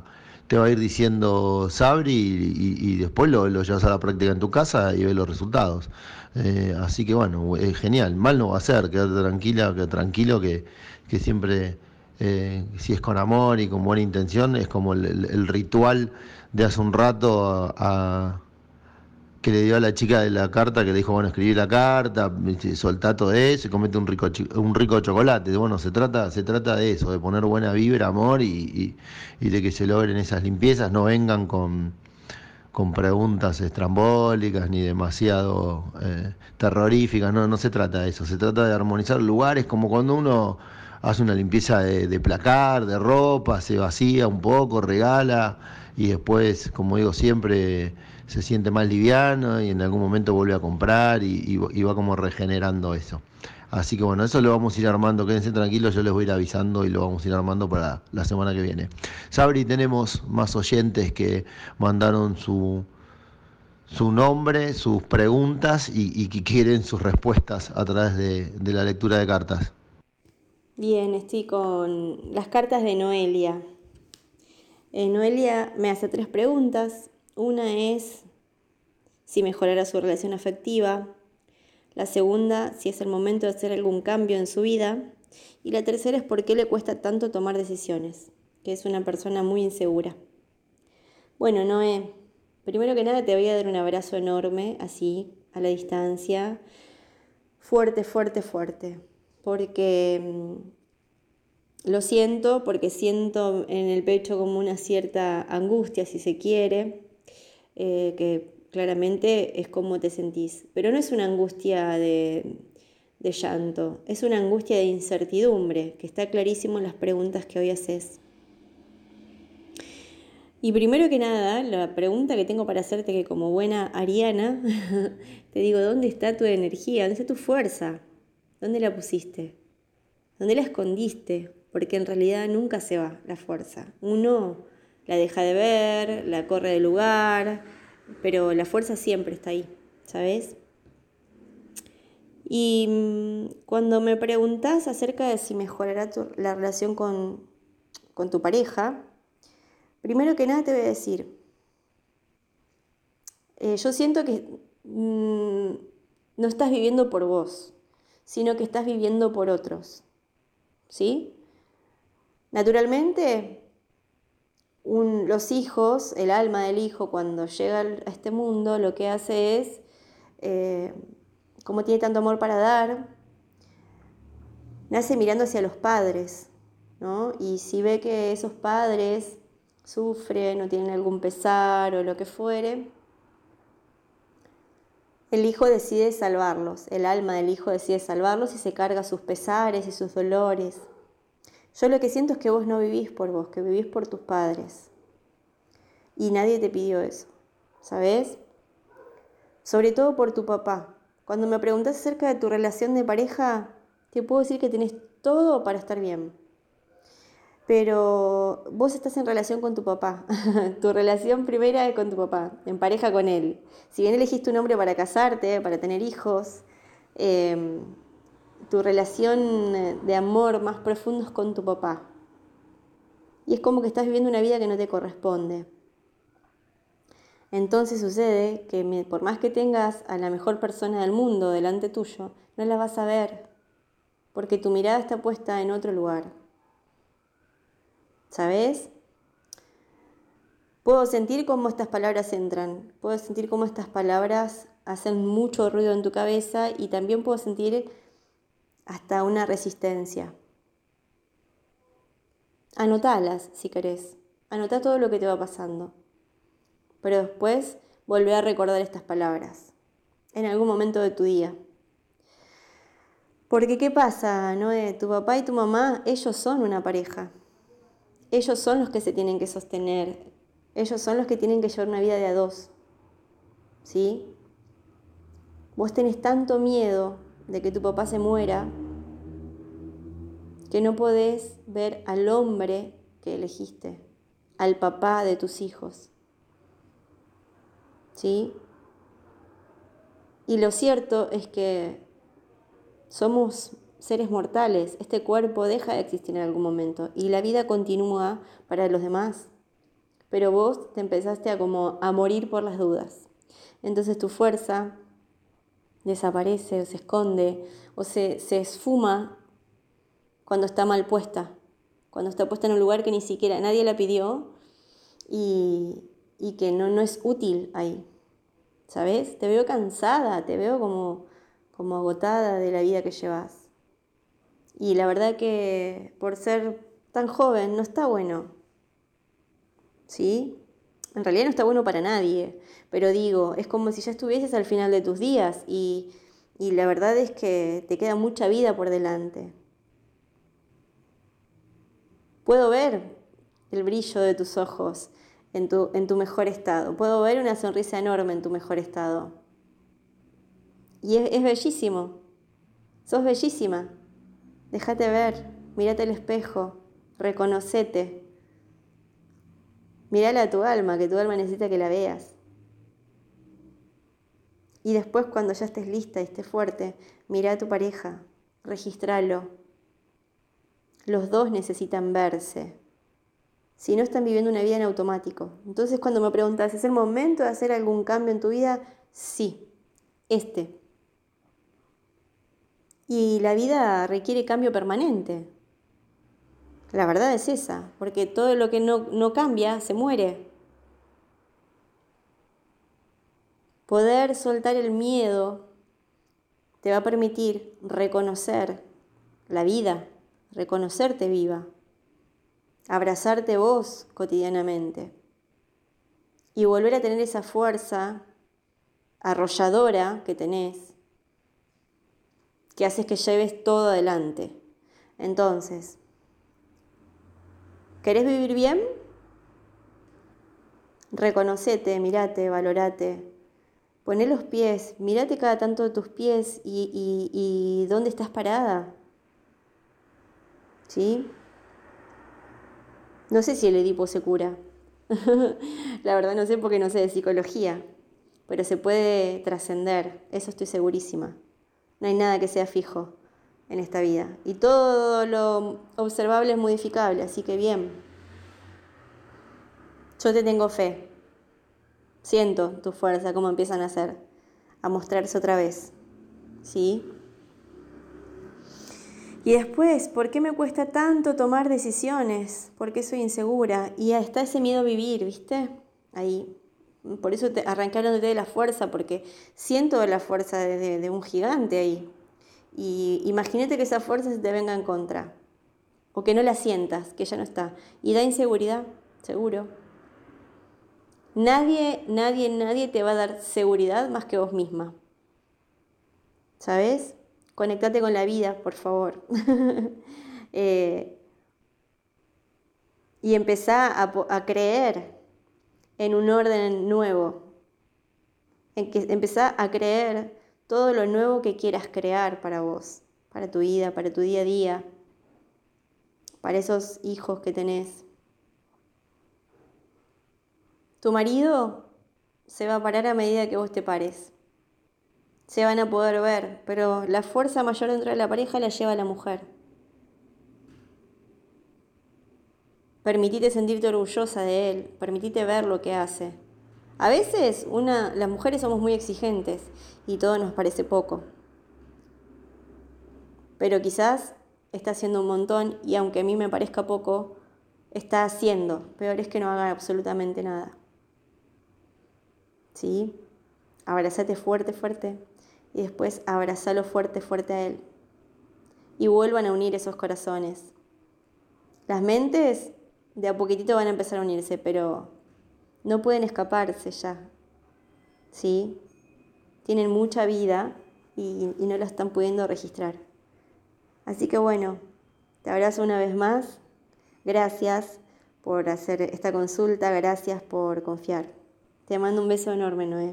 D: te va a ir diciendo Sabri y, y- y después lo, lo llevas a la práctica en tu casa y ves los resultados. Eh, así que bueno, es genial. Mal no va a ser, quédate tranquila, que tranquilo que, que siempre, eh, si es con amor y con buena intención, es como el, el- el ritual de hace un rato a, a- que le dio a la chica de la carta, que le dijo, bueno, escribí la carta, viste, soltá todo eso y comete un rico, chi- un rico chocolate. Bueno, se trata, se trata de eso, de poner buena vibra, amor y, y- y de que se logren esas limpiezas, no vengan con, con preguntas estrambólicas ni demasiado eh, terroríficas, no, no se trata de eso, se trata de armonizar lugares como cuando uno hace una limpieza de, de placar, de ropa, se vacía un poco, regala y después, como digo siempre, se siente más liviano y en algún momento vuelve a comprar y, y- y va como regenerando eso. Así que bueno, eso lo vamos a ir armando, quédense tranquilos, yo les voy a ir avisando y lo vamos a ir armando para la semana que viene. Sabri, tenemos más oyentes que mandaron su, su nombre, sus preguntas y, y que quieren sus respuestas a través de, de la lectura de cartas.
E: Bien, estoy con las cartas de Noelia. Eh, Noelia me hace tres preguntas. Una es si mejorará su relación afectiva. La segunda, si es el momento de hacer algún cambio en su vida. Y la tercera es por qué le cuesta tanto tomar decisiones, que es una persona muy insegura. Bueno, Noé, primero que nada te voy a dar un abrazo enorme, así, a la distancia. Fuerte, fuerte, fuerte. Porque mm, lo siento, porque siento en el pecho como una cierta angustia, si se quiere, eh, que claramente es como te sentís. Pero no es una angustia de, de llanto, es una angustia de incertidumbre, que está clarísimo en las preguntas que hoy haces. Y primero que nada, la pregunta que tengo para hacerte, que como buena ariana, te digo, ¿dónde está tu energía? ¿Dónde está tu fuerza? ¿Dónde la pusiste? ¿Dónde la escondiste? Porque en realidad nunca se va la fuerza. Uno la deja de ver, la corre del lugar, pero la fuerza siempre está ahí, ¿sabes? Y mm, cuando me preguntás acerca de si mejorará tu- la relación con, con tu pareja, primero que nada te voy a decir, eh, yo siento que mm, no estás viviendo por vos, sino que estás viviendo por otros, ¿sí? Naturalmente, un- los hijos, el alma del hijo cuando llega al- a este mundo, lo que hace es, eh, como tiene tanto amor para dar, nace mirando hacia los padres, ¿no? Y si ve que esos padres sufren o tienen algún pesar o lo que fuere, el hijo decide salvarlos, el alma del hijo decide salvarlos y se carga sus pesares y sus dolores. Yo lo que siento es que vos no vivís por vos, que vivís por tus padres. Y nadie te pidió eso, ¿sabes? Sobre todo por tu papá. Cuando me preguntás acerca de tu relación de pareja, te puedo decir que tenés todo para estar bien. Pero vos estás en relación con tu papá. Tu relación primera es con tu papá, en pareja con él. Si bien elegiste un hombre para casarte, para tener hijos, eh, tu relación de amor más profundo es con tu papá. Y es como que estás viviendo una vida que no te corresponde. Entonces sucede que por más que tengas a la mejor persona del mundo delante tuyo, no la vas a ver, porque tu mirada está puesta en otro lugar. ¿Sabes? Puedo sentir cómo estas palabras entran, puedo sentir cómo estas palabras hacen mucho ruido en tu cabeza y también puedo sentir hasta una resistencia. Anotalas si querés, anotá todo lo que te va pasando, pero después volvé a recordar estas palabras en algún momento de tu día. Porque ¿qué pasa, Noé? Tu papá y tu mamá, ellos son una pareja. Ellos son los que se tienen que sostener. Ellos son los que tienen que llevar una vida de a dos. ¿Sí? Vos tenés tanto miedo de que tu papá se muera que no podés ver al hombre que elegiste, al papá de tus hijos. ¿Sí? Y lo cierto es que somos seres mortales, este cuerpo deja de existir en algún momento y la vida continúa para los demás. pero vos te empezaste a como a morir por las dudas. Entonces tu fuerza desaparece o se esconde o se, se esfuma cuando está mal puesta, cuando está puesta en un lugar que ni siquiera nadie la pidió y, y que no, no es útil ahí, ¿sabes? Te veo cansada, te veo como, como agotada de la vida que llevas. Y la verdad que por ser tan joven no está bueno, ¿sí? En realidad no está bueno para nadie, pero digo, es como si ya estuvieses al final de tus días y, y la verdad es que te queda mucha vida por delante. Puedo ver el brillo de tus ojos en tu, en tu mejor estado, puedo ver una sonrisa enorme en tu mejor estado. Y es, es bellísimo, sos bellísima, déjate ver, mírate al espejo, reconocete. Mirala a tu alma, que tu alma necesita que la veas. Y después cuando ya estés lista y estés fuerte, mirá a tu pareja, regístralo. Los dos necesitan verse. Si no, están viviendo una vida en automático. Entonces cuando me preguntas, ¿es el momento de hacer algún cambio en tu vida? Sí, este. Y la vida requiere cambio permanente. La verdad es esa, porque todo lo que no, no cambia se muere. Poder soltar el miedo te va a permitir reconocer la vida, reconocerte viva, abrazarte vos cotidianamente y volver a tener esa fuerza arrolladora que tenés, que haces que lleves todo adelante. Entonces, ¿querés vivir bien? Reconocete, mirate, valorate. Poné los pies, mirate cada tanto de tus pies y, y, y dónde estás parada. ¿Sí? No sé si el Edipo se cura. La verdad no sé porque no sé de psicología. Pero se puede trascender, eso estoy segurísima. No hay nada que sea fijo en esta vida. Y todo lo observable es modificable, así que bien. Yo te tengo fe. Siento tu fuerza, cómo empiezan a hacer, a mostrarse otra vez. ¿Sí? Y después, ¿por qué me cuesta tanto tomar decisiones? ¿Por qué soy insegura? Y está ese miedo a vivir, ¿viste? Ahí. Por eso te arranqué hablándote de la fuerza, porque siento la fuerza de, de, de un gigante ahí. Y imagínate que esa fuerza se te venga en contra. O que no la sientas, que ya no está. Y da inseguridad, seguro. Nadie, nadie, nadie te va a dar seguridad más que vos misma. ¿Sabes? Conectate con la vida, por favor. eh, y empezá a, a creer en un orden nuevo. En que empezá a creer todo lo nuevo que quieras crear para vos, para tu vida, para tu día a día, para esos hijos que tenés. Tu marido se va a parar a medida que vos te pares. Se van a poder ver, pero la fuerza mayor dentro de la pareja la lleva la mujer. Permitite sentirte orgullosa de él, permitite ver lo que hace. A veces una, las mujeres somos muy exigentes y todo nos parece poco. Pero quizás está haciendo un montón y aunque a mí me parezca poco, está haciendo. Peor es que no haga absolutamente nada. ¿Sí? Abrazate fuerte, fuerte. Y después abrazalo fuerte, fuerte a él. Y vuelvan a unir esos corazones. Las mentes de a poquitito van a empezar a unirse, pero no pueden escaparse ya. ¿Sí? Tienen mucha vida y, y no la están pudiendo registrar. Así que bueno, te abrazo una vez más. Gracias por hacer esta consulta, gracias por confiar. Te mando un beso enorme, Noé.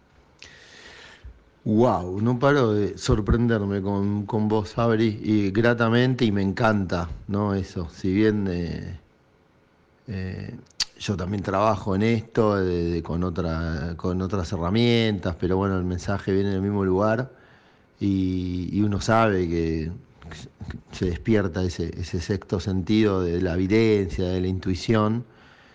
D: Wow, no paro de sorprenderme con, con vos, Abri, y gratamente, y me encanta, ¿no? Eso, si bien eh, eh, yo también trabajo en esto, de, de, con, otra, con otras herramientas, pero bueno, el mensaje viene del mismo lugar y, y uno sabe que se despierta ese, ese sexto sentido de la evidencia, de la intuición,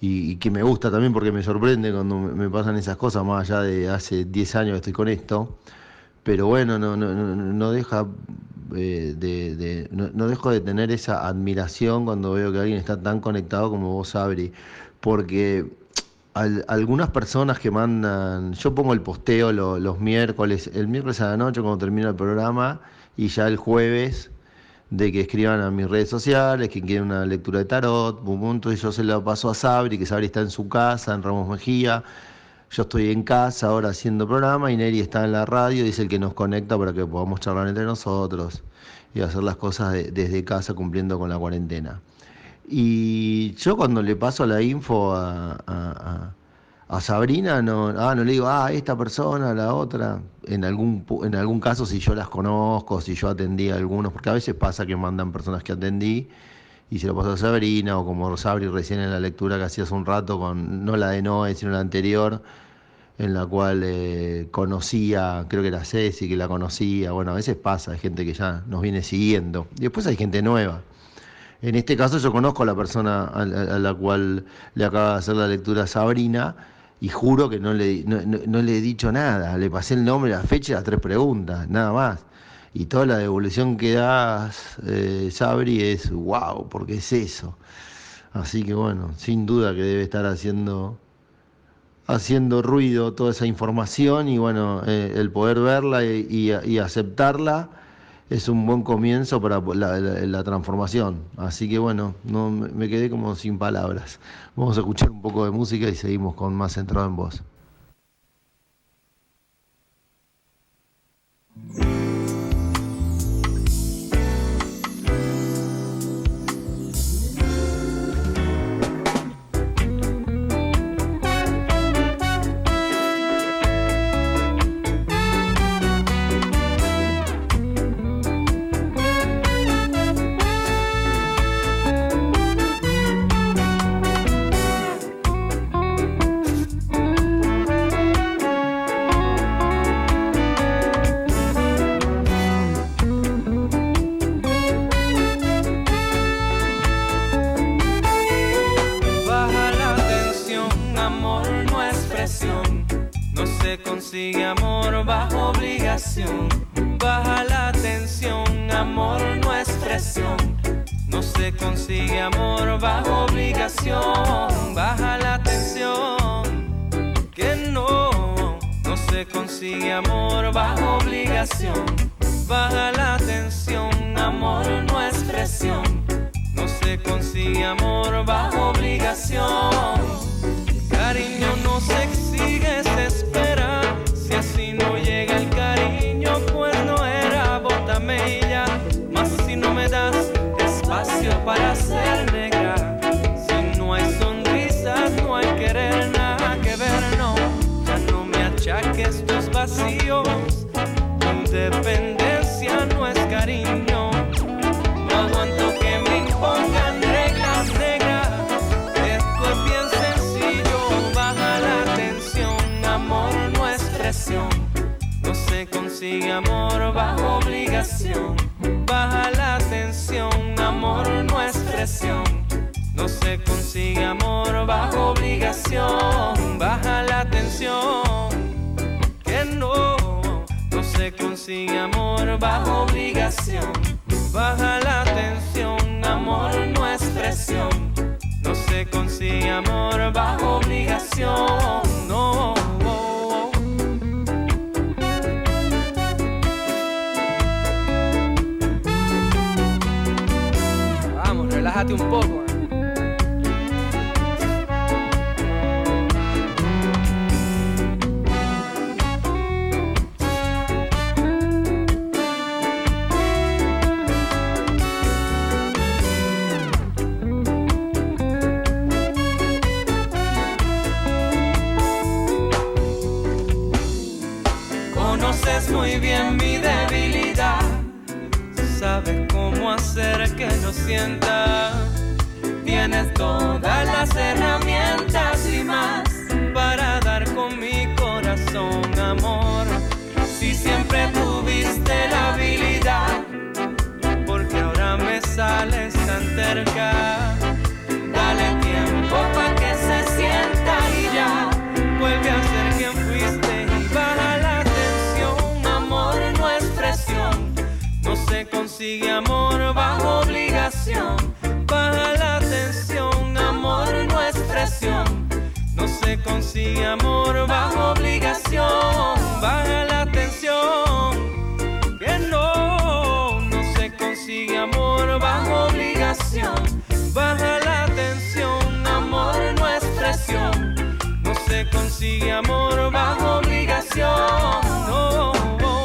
D: y, y que me gusta también porque me sorprende cuando me, me pasan esas cosas, más allá de hace diez años que estoy con esto. Pero bueno, no, no, no, no deja eh, de, de no, no dejo de tener esa admiración cuando veo que alguien está tan conectado como vos, Sabri, porque al, algunas personas que mandan, yo pongo el posteo lo, los miércoles, el miércoles a la noche cuando termina el programa, y ya el jueves de que escriban a mis redes sociales, que quieren una lectura de tarot, pum, pum, entonces yo se lo paso a Sabri, que Sabri está en su casa, en Ramos Mejía. Yo estoy en casa ahora haciendo programa y Neri está en la radio y es el que nos conecta para que podamos charlar entre nosotros y hacer las cosas de, desde casa cumpliendo con la cuarentena. Y yo cuando le paso la info a, a, a, a Sabrina, no, ah, no le digo, ah, esta persona, la otra. En algún, en algún caso, si yo las conozco, si yo atendí a algunos, porque a veces pasa que mandan personas que atendí y se lo paso a Sabrina, o como Sabri recién en la lectura que hacía hace un rato, con no la de Noé, sino la anterior, en la cual eh, conocía, creo que era Ceci, que la conocía. Bueno, a veces pasa, hay gente que ya nos viene siguiendo. Y después hay gente nueva. En este caso yo conozco a la persona a, a, a la cual le acaba de hacer la lectura a Sabrina, y juro que no le, no, no, no le he dicho nada. Le pasé el nombre, la fecha y las tres preguntas, nada más. Y toda la devolución que das, eh, Sabri, es wow, porque es eso. Así que bueno, sin duda que debe estar haciendo haciendo ruido toda esa información, y bueno, eh, el poder verla y, y, y aceptarla es un buen comienzo para la, la, la transformación. Así que bueno, no, me quedé como sin palabras. Vamos a escuchar un poco de música y seguimos con Más Centrado en Vos.
F: consigue amor bajo obligación. Baja la tensión, amor no es presión. No se consigue amor bajo obligación. Baja la tensión, que no, no se consigue amor bajo obligación. Baja la tensión, amor no es presión. No se consigue amor bajo obligación. Cariño no se exige, se espera. Si así no llega el cariño, pues no era, bótame y ya. Más si no me das espacio para ser negra. Si no hay sonrisas, no hay querer, nada que ver, no. Ya no me achaques tus vacíos. Independencia no es cariño. No aguanto que me impongan reglas negras. Esto es bien sencillo. Baja la tensión, amor no es presión. No se consigue amor bajo obligación. Baja la tensión, amor no es presión. No se consigue amor bajo obligación. Baja la tensión, que no, no se consigue amor bajo obligación. Baja la tensión, amor no es presión. No se consigue amor bajo obligación, no. Vamos, relájate un poco. Conoces muy bien mi debilidad, sabes cómo hacer que lo sienta. Tienes todas las herramientas y más para dar con mi corazón, amor. Si siempre tuviste la habilidad, porque ahora me sales tan terca. Dale tiempo pa' que se consigue amor bajo obligación. Baja la tensión, amor no es presión. No se consigue amor bajo obligación. Baja la tensión, que no, no se consigue amor bajo obligación. Baja la tensión, amor no es presión. No se consigue amor bajo obligación. No.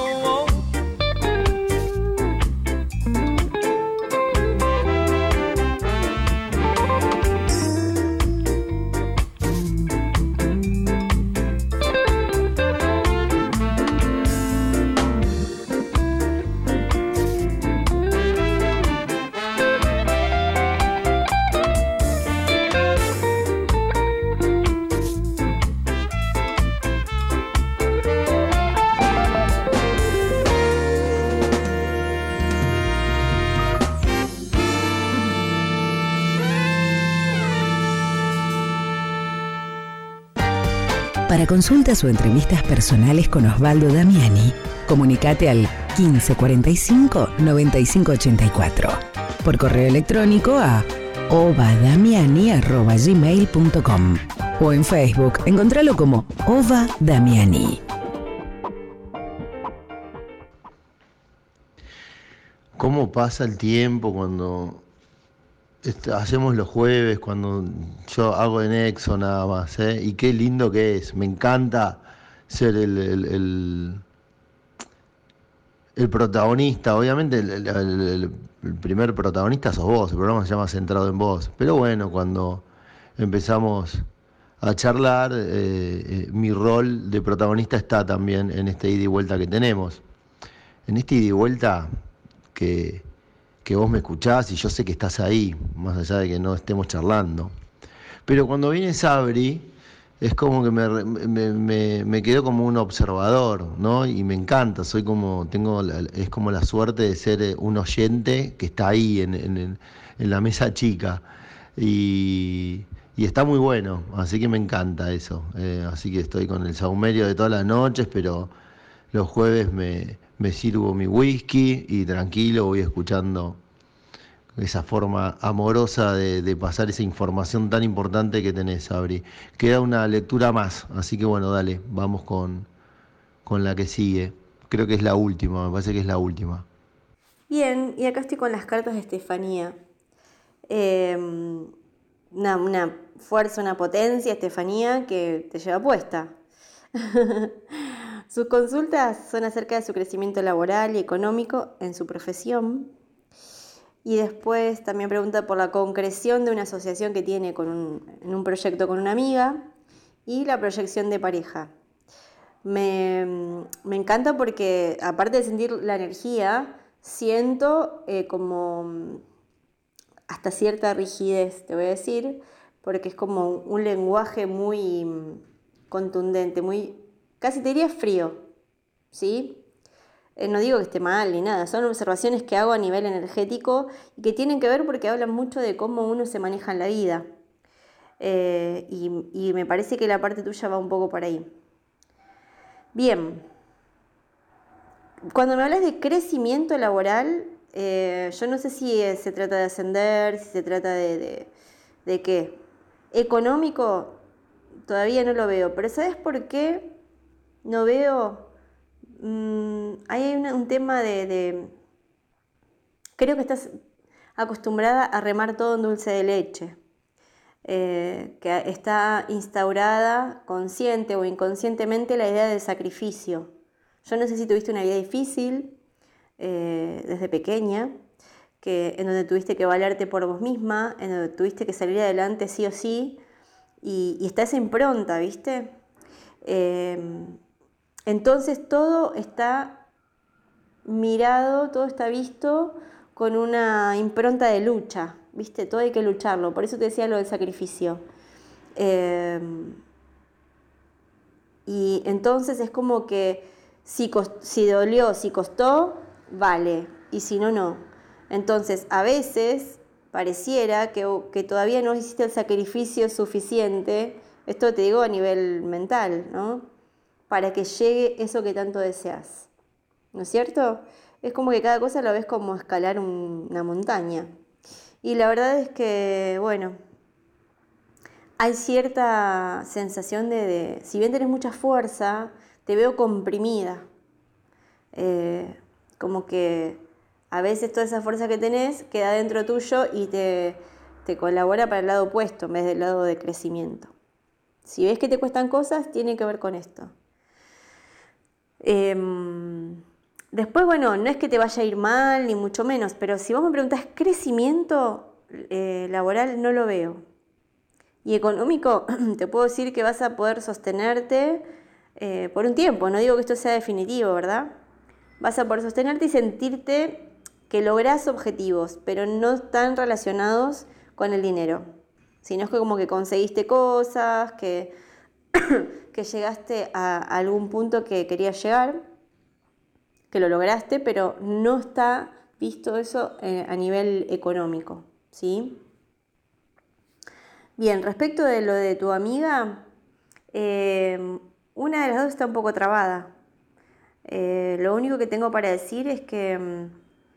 B: Para consultas o entrevistas personales con Osvaldo Damiani, comunicate al quince cuarenta y cinco noventa y cinco ochenta y cuatro. Por correo electrónico a ovadamiani arroba gmail punto com o en Facebook, encontralo como Ova Damiani.
D: ¿Cómo pasa el tiempo cuando este, hacemos los jueves, cuando yo hago de Nexo nada más, ¿eh? Y qué lindo que es, me encanta ser el, el, el, el protagonista, obviamente el, el, el, el primer protagonista sos vos, el programa se llama Centrado en Vos, pero bueno, cuando empezamos a charlar, eh, eh, mi rol de protagonista está también en este ida y vuelta que tenemos, en este ida y vuelta que... que vos me escuchás y yo sé que estás ahí, más allá de que no estemos charlando. Pero cuando viene Sabri, es como que me, me, me, me quedo como un observador, ¿no? Y me encanta, soy como, tengo, es como la suerte de ser un oyente que está ahí en, en, en la mesa chica. Y, y está muy bueno, así que me encanta eso. Eh, así que estoy con el saumerio de todas las noches, pero los jueves me... me sirvo mi whisky y tranquilo voy escuchando esa forma amorosa de, de pasar esa información tan importante que tenés, Sabri. Queda una lectura más, así que bueno, dale, vamos con, con la que sigue. Creo que es la última, me parece que es la última.
E: Bien, y acá estoy con las cartas de Estefanía. Eh, una, una fuerza, una potencia, Estefanía, que te lleva puesta. Sus consultas son acerca de su crecimiento laboral y económico en su profesión. Y después también pregunta por la concreción de una asociación que tiene con un, en un proyecto con una amiga y la proyección de pareja. Me, me encanta porque, aparte de sentir la energía, siento eh, como hasta cierta rigidez, te voy a decir, porque es como un lenguaje muy contundente, muy... casi te diría frío, ¿sí? Eh, no digo que esté mal ni nada, son observaciones que hago a nivel energético y que tienen que ver porque hablan mucho de cómo uno se maneja en la vida. Eh, y, y me parece que la parte tuya va un poco por ahí. Bien. Cuando me hablas de crecimiento laboral, eh, yo no sé si eh, se trata de ascender, si se trata de, de, de qué. Económico, todavía no lo veo, pero ¿sabes por qué? No veo, mmm, hay una, un tema de, de, creo que estás acostumbrada a remar todo en dulce de leche, eh, que está instaurada consciente o inconscientemente la idea del sacrificio. Yo no sé si tuviste una vida difícil eh, desde pequeña, que, en donde tuviste que valerte por vos misma, en donde tuviste que salir adelante sí o sí, y, y está esa impronta, ¿viste? Eh, Entonces todo está mirado, todo está visto con una impronta de lucha, ¿viste? Todo hay que lucharlo, por eso te decía lo del sacrificio. Eh, y entonces es como que si, cost- si dolió, si costó, vale, y si no, no. Entonces a veces pareciera que, que todavía no hiciste el sacrificio suficiente, esto te digo a nivel mental, ¿no? Para que llegue eso que tanto deseas, ¿no es cierto? es como que cada cosa lo ves como escalar un, una montaña. Y la verdad es que, bueno, hay cierta sensación de, de si bien tenés mucha fuerza, te veo comprimida. Eh, como que a veces toda esa fuerza que tenés queda dentro tuyo y te, te colabora para el lado opuesto en vez del lado de crecimiento. Si ves que te cuestan cosas, tiene que ver con esto. Eh, después, bueno, no es que te vaya a ir mal, ni mucho menos, pero si vos me preguntás crecimiento eh, laboral, no lo veo. Y económico, te puedo decir que vas a poder sostenerte eh, por un tiempo, no digo que esto sea definitivo, ¿verdad? Vas a poder sostenerte y sentirte que lográs objetivos, pero no están relacionados con el dinero, sino es que como que conseguiste cosas, que, que llegaste a algún punto que querías llegar, que lo lograste, pero no está visto eso eh, a nivel económico, ¿sí? Bien, respecto de lo de tu amiga, eh, una de las dos está un poco trabada. Eh, lo único que tengo para decir es que,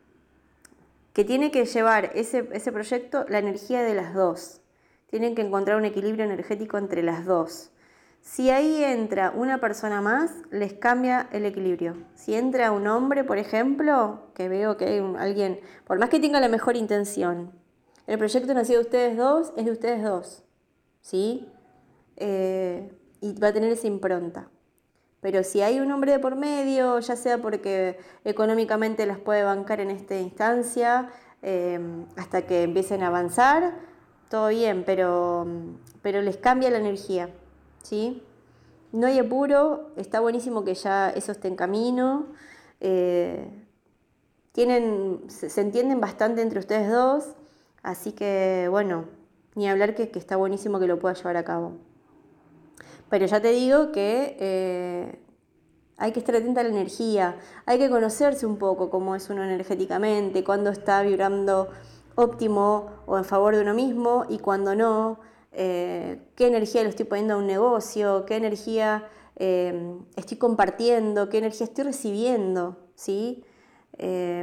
E: que tiene que llevar ese, ese proyecto la energía de las dos. Tienen que encontrar un equilibrio energético entre las dos. Si ahí entra una persona más, les cambia el equilibrio. Si entra un hombre, por ejemplo, que veo que hay un, alguien, por más que tenga la mejor intención, el proyecto nació de ustedes dos, es de ustedes dos, ¿sí? Eh, y va a tener esa impronta. Pero si hay un hombre de por medio, ya sea porque económicamente las puede bancar en esta instancia, eh, hasta que empiecen a avanzar, todo bien, pero, pero les cambia la energía, ¿sí? No hay apuro, está buenísimo que ya eso esté en camino. Eh, tienen, se, se entienden bastante entre ustedes dos, así que bueno, ni hablar que, que está buenísimo que lo pueda llevar a cabo. Pero ya te digo que eh, hay que estar atenta a la energía, hay que conocerse un poco cómo es uno energéticamente, cuándo está vibrando óptimo o en favor de uno mismo y cuándo no, eh, qué energía le estoy poniendo a un negocio, qué energía eh, estoy compartiendo, qué energía estoy recibiendo, ¿sí? Eh,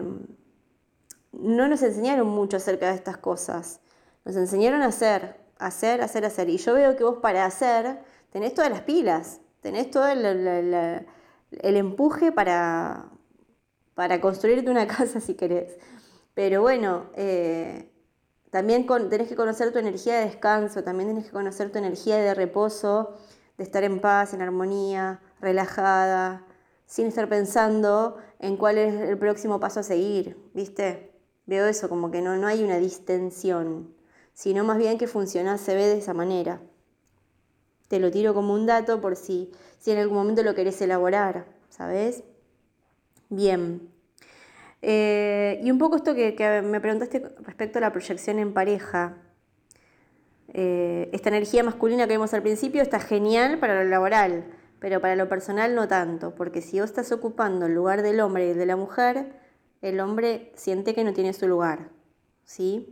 E: no nos enseñaron mucho acerca de estas cosas, nos enseñaron a hacer, hacer, hacer, hacer. Y yo veo que vos para hacer tenés todas las pilas, tenés todo el, el, el, el empuje para, para construirte una casa si querés. Pero bueno, eh, también con, tenés que conocer tu energía de descanso, también tenés que conocer tu energía de reposo, de estar en paz, en armonía, relajada, sin estar pensando en cuál es el próximo paso a seguir, ¿viste? Veo eso, como que no, no hay una distensión, sino más bien que funciona, se ve de esa manera. Te lo tiro como un dato por si, si en algún momento lo querés elaborar, ¿sabes? Bien. Eh, y un poco esto que, que me preguntaste respecto a la proyección en pareja. Eh, esta energía masculina que vimos al principio está genial para lo laboral, pero para lo personal no tanto, porque si vos estás ocupando el lugar del hombre y el de la mujer, el hombre siente que no tiene su lugar, ¿sí?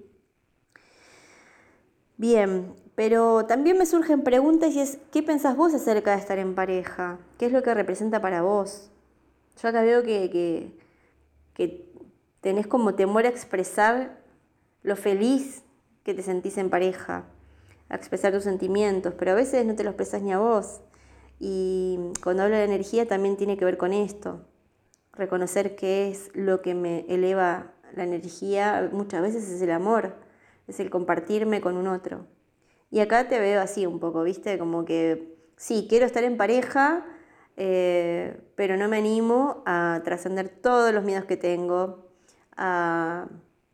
E: Bien, pero también me surgen preguntas y es, ¿qué pensás vos acerca de estar en pareja? ¿Qué es lo que representa para vos? Yo acá veo que, que, que tenés como temor a expresar lo feliz que te sentís en pareja, a expresar tus sentimientos, pero a veces no te los expresás ni a vos. Y cuando hablo de energía también tiene que ver con esto, reconocer qué es lo que me eleva la energía, muchas veces es el amor, es el compartirme con un otro. Y acá te veo así un poco, ¿viste? Como que sí, quiero estar en pareja, eh, pero no me animo a trascender todos los miedos que tengo, a,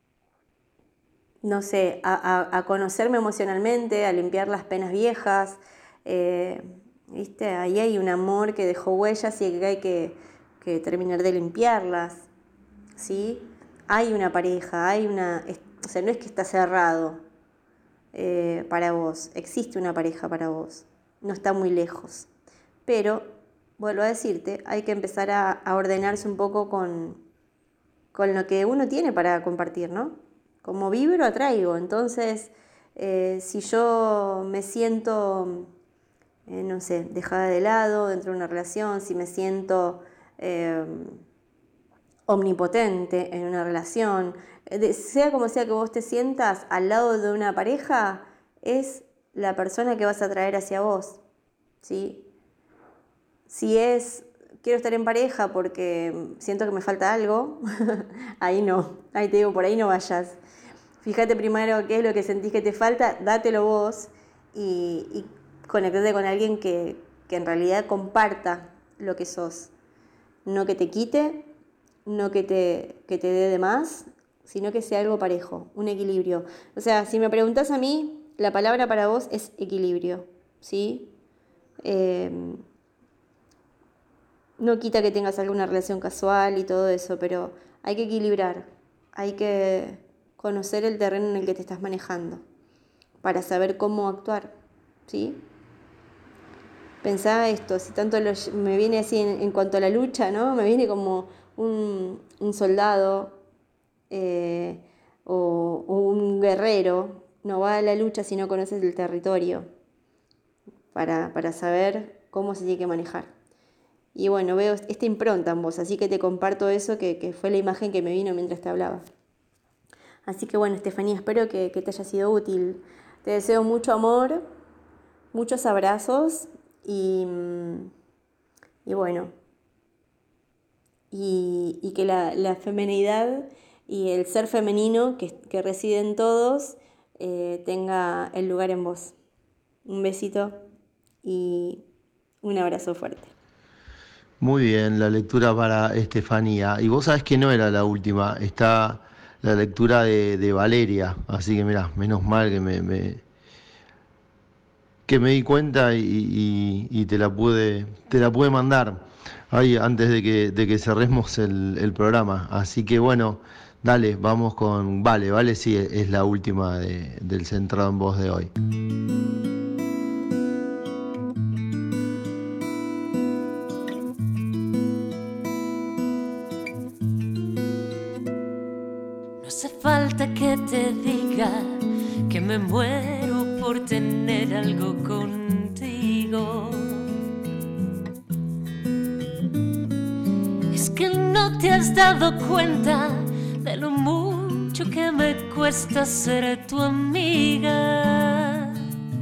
E: no sé, a, a, a conocerme emocionalmente, a limpiar las penas viejas, eh, ¿viste? Ahí hay un amor que dejó huellas y que hay que, que terminar de limpiarlas, ¿sí? Hay una pareja, hay una... O sea, no es que está cerrado eh, para vos, existe una pareja para vos, no está muy lejos. Pero, vuelvo a decirte, hay que empezar a, a ordenarse un poco con, con lo que uno tiene para compartir, ¿no? Como vibro, atraigo. Entonces, eh, si yo me siento, eh, no sé, dejada de lado dentro de una relación, si me siento... Eh, omnipotente en una relación, de, sea como sea que vos te sientas al lado de una pareja, es la persona que vas a traer hacia vos, ¿sí? Si es, quiero estar en pareja porque siento que me falta algo, ahí no, ahí te digo, por ahí no vayas. Fíjate primero qué es lo que sentís que te falta, dátelo vos y, y conectate con alguien que, que en realidad comparta lo que sos. No que te quite, no que te, que te dé de más, sino que sea algo parejo, un equilibrio. O sea, si me preguntás a mí, la palabra para vos es equilibrio, ¿sí? Eh, no quita que tengas alguna relación casual y todo eso, pero hay que equilibrar, hay que conocer el terreno en el que te estás manejando para saber cómo actuar, ¿sí? Pensá esto, si tanto lo, me viene así en, en cuanto a la lucha, ¿no? Me viene como un, un soldado eh, o, o un guerrero, no va a la lucha si no conoces el territorio para, para saber cómo se tiene que manejar. Y bueno, veo esta impronta en vos, así que te comparto eso que, que fue la imagen que me vino mientras te hablaba. Así que bueno, Estefanía, espero que, que te haya sido útil. Te deseo mucho amor, muchos abrazos y, y bueno, y, y que la, la feminidad y el ser femenino que, que reside en todos eh, tenga el lugar en vos. Un besito y un abrazo fuerte.
D: Muy bien, la lectura para Estefanía. Y vos sabés que no era la última, está la lectura de, de Valeria, así que mirá, menos mal que me, me que me di cuenta y, y, y te la pude te la pude mandar ahí antes de que de que cerremos el, el programa. Así que bueno, dale, vamos con Vale, Vale sí es la última de, del Centrado en Vos de hoy.
G: Falta que te diga que me muero por tener algo contigo. Es que no te has dado cuenta de lo mucho que me cuesta ser tu amiga.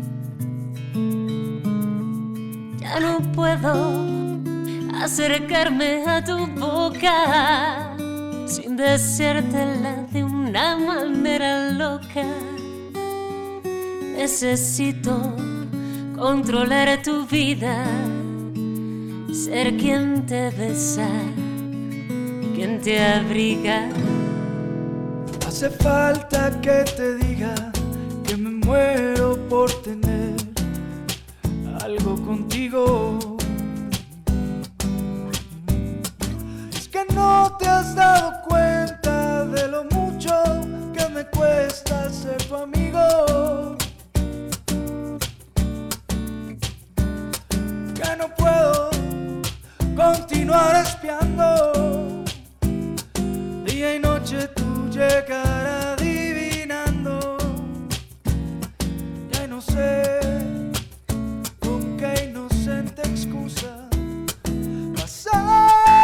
G: Ya no puedo acercarme a tu boca sin decírtela de una manera loca. Necesito controlar tu vida, ser quien te besa, quien te abriga.
H: Hace falta que te diga que me muero por tener algo contigo. No te has dado cuenta de lo mucho que me cuesta ser tu amigo. Que no puedo continuar espiando día y noche tu llegar adivinando. Ya no sé con qué inocente excusa pasar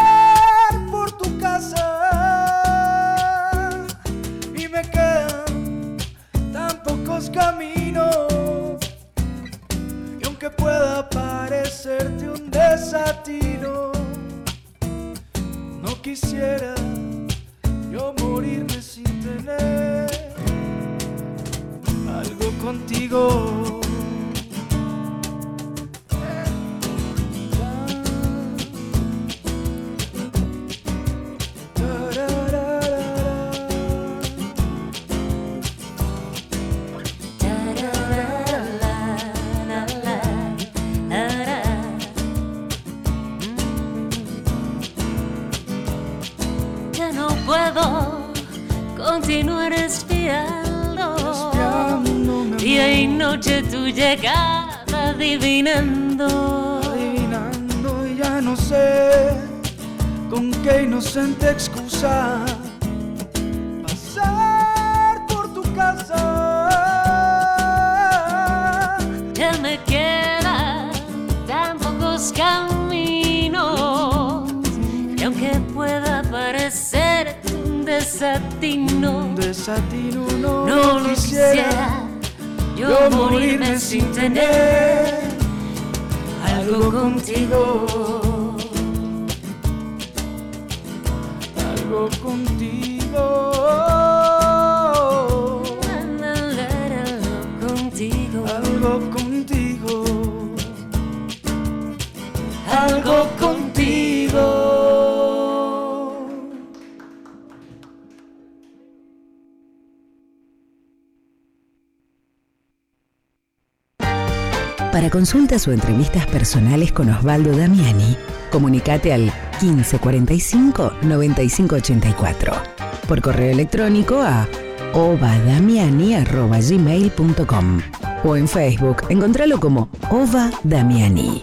H: y me quedan tan pocos caminos, y aunque pueda parecerte un desatino, no quisiera yo morirme sin tener algo contigo.
G: Continuar espiando, día y noche tu llegada adivinando.
H: Adivinando y ya no sé con qué inocente excusa pasar por tu casa.
G: Ya me quedan tan pocos caminos, y aunque pueda parecer desatino,
H: un desatino no,
G: no lo
H: quisiera
G: quisiera yo morirme sin tener algo contigo,
H: algo contigo,
G: algo contigo,
H: algo contigo, algo contigo.
B: Para consultas o entrevistas personales con Osvaldo Damiani, comunicate al quince cuarenta y cinco noventa y cinco ochenta y cuatro. Por correo electrónico a ovadamiani arroba gmail punto com o en Facebook, encontralo como Ova Damiani.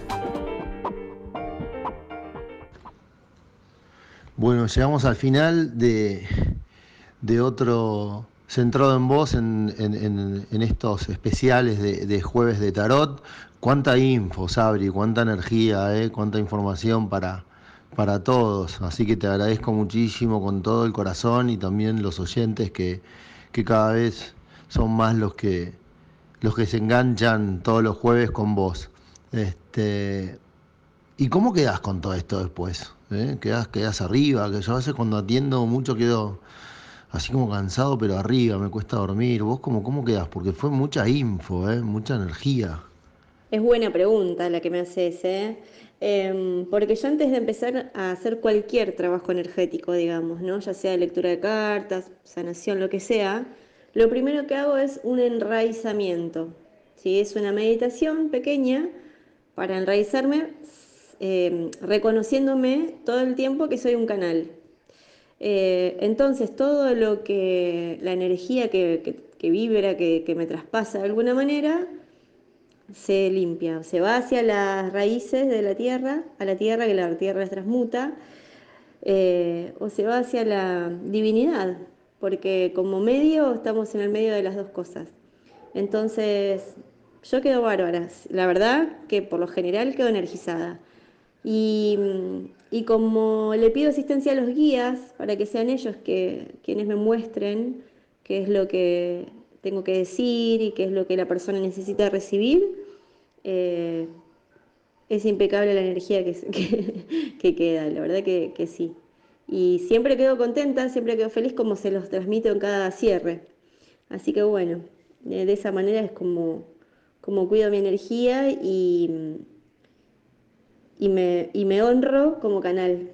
D: Bueno, llegamos al final de, de otro centrado en vos, en, en, en, en estos especiales de, de Jueves de Tarot. Cuánta info, Sabri, cuánta energía, eh, cuánta información para, para todos. Así que te agradezco muchísimo con todo el corazón, y también los oyentes que, que cada vez son más los que, los que se enganchan todos los jueves con vos. Este, ¿y cómo quedás con todo esto después? ¿Eh? ¿Quedás, quedás arriba? Que yo a veces cuando atiendo mucho quedo así como cansado, pero arriba, me cuesta dormir. ¿Vos cómo, cómo quedás? Porque fue mucha info, ¿eh? Mucha energía.
E: Es buena pregunta la que me haces, ¿eh? Eh, porque yo antes de empezar a hacer cualquier trabajo energético, digamos, ¿no? Ya sea lectura de cartas, sanación, lo que sea, lo primero que hago es un enraizamiento, ¿sí? Es una meditación pequeña para enraizarme, eh, reconociéndome todo el tiempo que soy un canal. Eh, entonces, todo lo que, la energía que, que, que vibra, que, que me traspasa de alguna manera, se limpia, se va hacia las raíces de la tierra, a la tierra, que la tierra es transmuta, eh, o se va hacia la divinidad, porque como medio estamos en el medio de las dos cosas. Entonces, yo quedo bárbara, la verdad que por lo general quedo energizada. Y, y como le pido asistencia a los guías, para que sean ellos que, quienes me muestren qué es lo que tengo que decir y qué es lo que la persona necesita recibir, eh, es impecable la energía que, que, que queda, la verdad que, que sí. Y siempre quedo contenta, siempre quedo feliz como se los transmito en cada cierre. Así que bueno, de, de esa manera es como, como cuido mi energía y, y, me, y me honro como canal.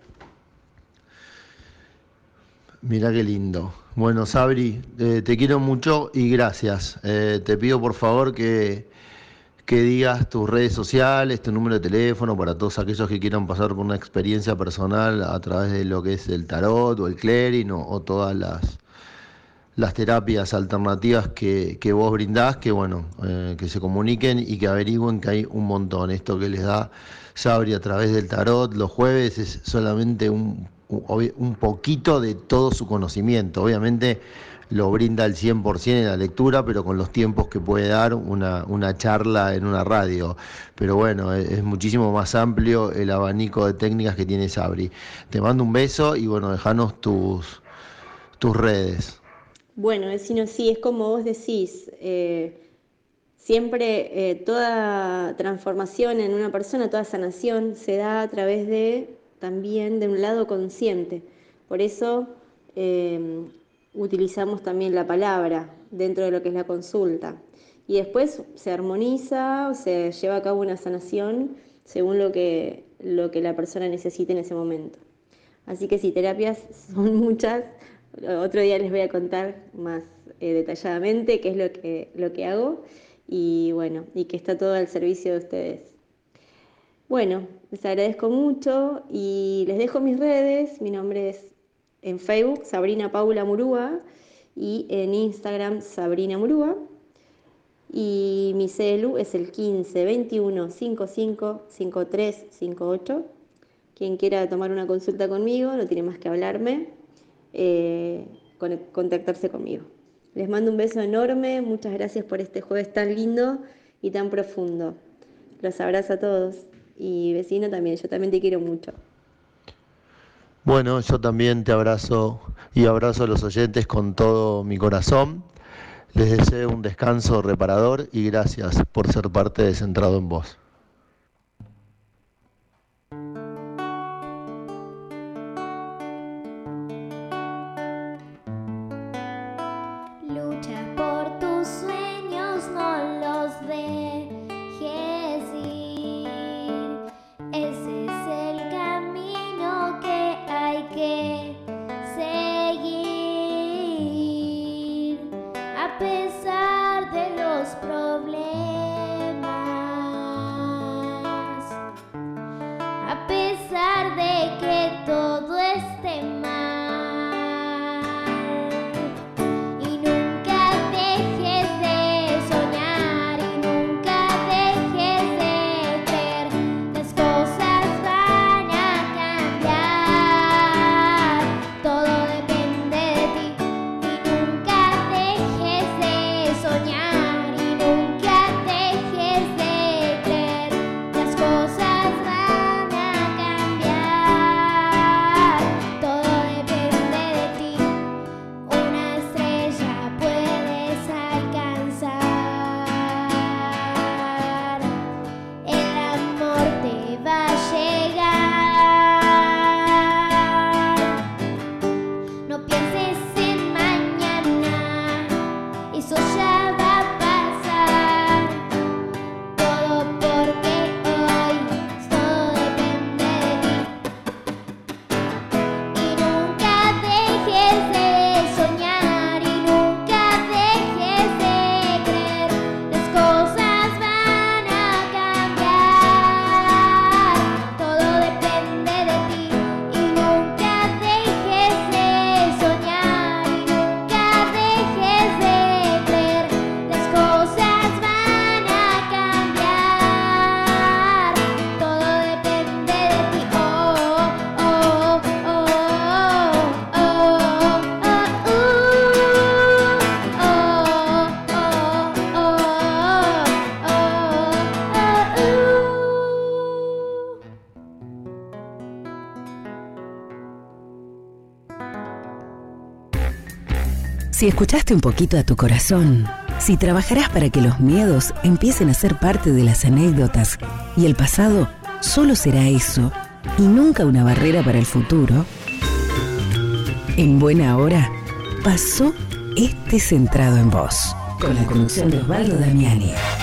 D: Mirá qué lindo. Bueno, Sabri, eh, te quiero mucho y gracias. Eh, te pido por favor que, que digas tus redes sociales, tu número de teléfono para todos aquellos que quieran pasar por una experiencia personal a través de lo que es el tarot o el clearing o, o todas las, las terapias alternativas que, que vos brindás, que bueno, eh, que se comuniquen y que averigüen, que hay un montón. Esto que les da Sabri a través del tarot los jueves es solamente un un poquito de todo su conocimiento. Obviamente lo brinda al cien por ciento en la lectura, pero con los tiempos que puede dar una, una charla en una radio. Pero bueno, es, es muchísimo más amplio el abanico de técnicas que tiene Sabri. Te mando un beso y bueno, dejanos tus, tus redes.
E: Bueno, vecino, sí, es como vos decís, eh, siempre eh, toda transformación en una persona, toda sanación se da a través de también de un lado consciente. Por eso eh, utilizamos también la palabra dentro de lo que es la consulta. Y después se armoniza, o se lleva a cabo una sanación según lo que, lo que la persona necesite en ese momento. Así que sí, terapias son muchas. Otro día les voy a contar más eh, detalladamente qué es lo que, lo que hago y bueno, y que está todo al servicio de ustedes. Bueno, les agradezco mucho y les dejo mis redes. Mi nombre es en Facebook Sabrina Paula Murúa y en Instagram Sabrina Murúa. Y mi celu es el quince veintiuno cincuenta y cinco cincuenta y tres cincuenta y ocho. Quien quiera tomar una consulta conmigo no tiene más que hablarme, eh, contactarse conmigo. Les mando un beso enorme. Muchas gracias por este jueves tan lindo y tan profundo. Los abrazo a todos. Y vecino también, yo también te quiero mucho.
D: Bueno, yo también te abrazo y abrazo a los oyentes con todo mi corazón. Les deseo un descanso reparador y gracias por ser parte de Centrado en Vos.
I: Lucha por tus sueños, no los dejes ir. Ese es el camino que hay que seguir. A pesar de los problemas, a pesar de que todo esté mal.
B: Si escuchaste un poquito a tu corazón, si trabajarás para que los miedos empiecen a ser parte de las anécdotas y el pasado solo será eso y nunca una barrera para el futuro, en buena hora pasó este Centrado en Vos, con la conducción de Osvaldo Damiani.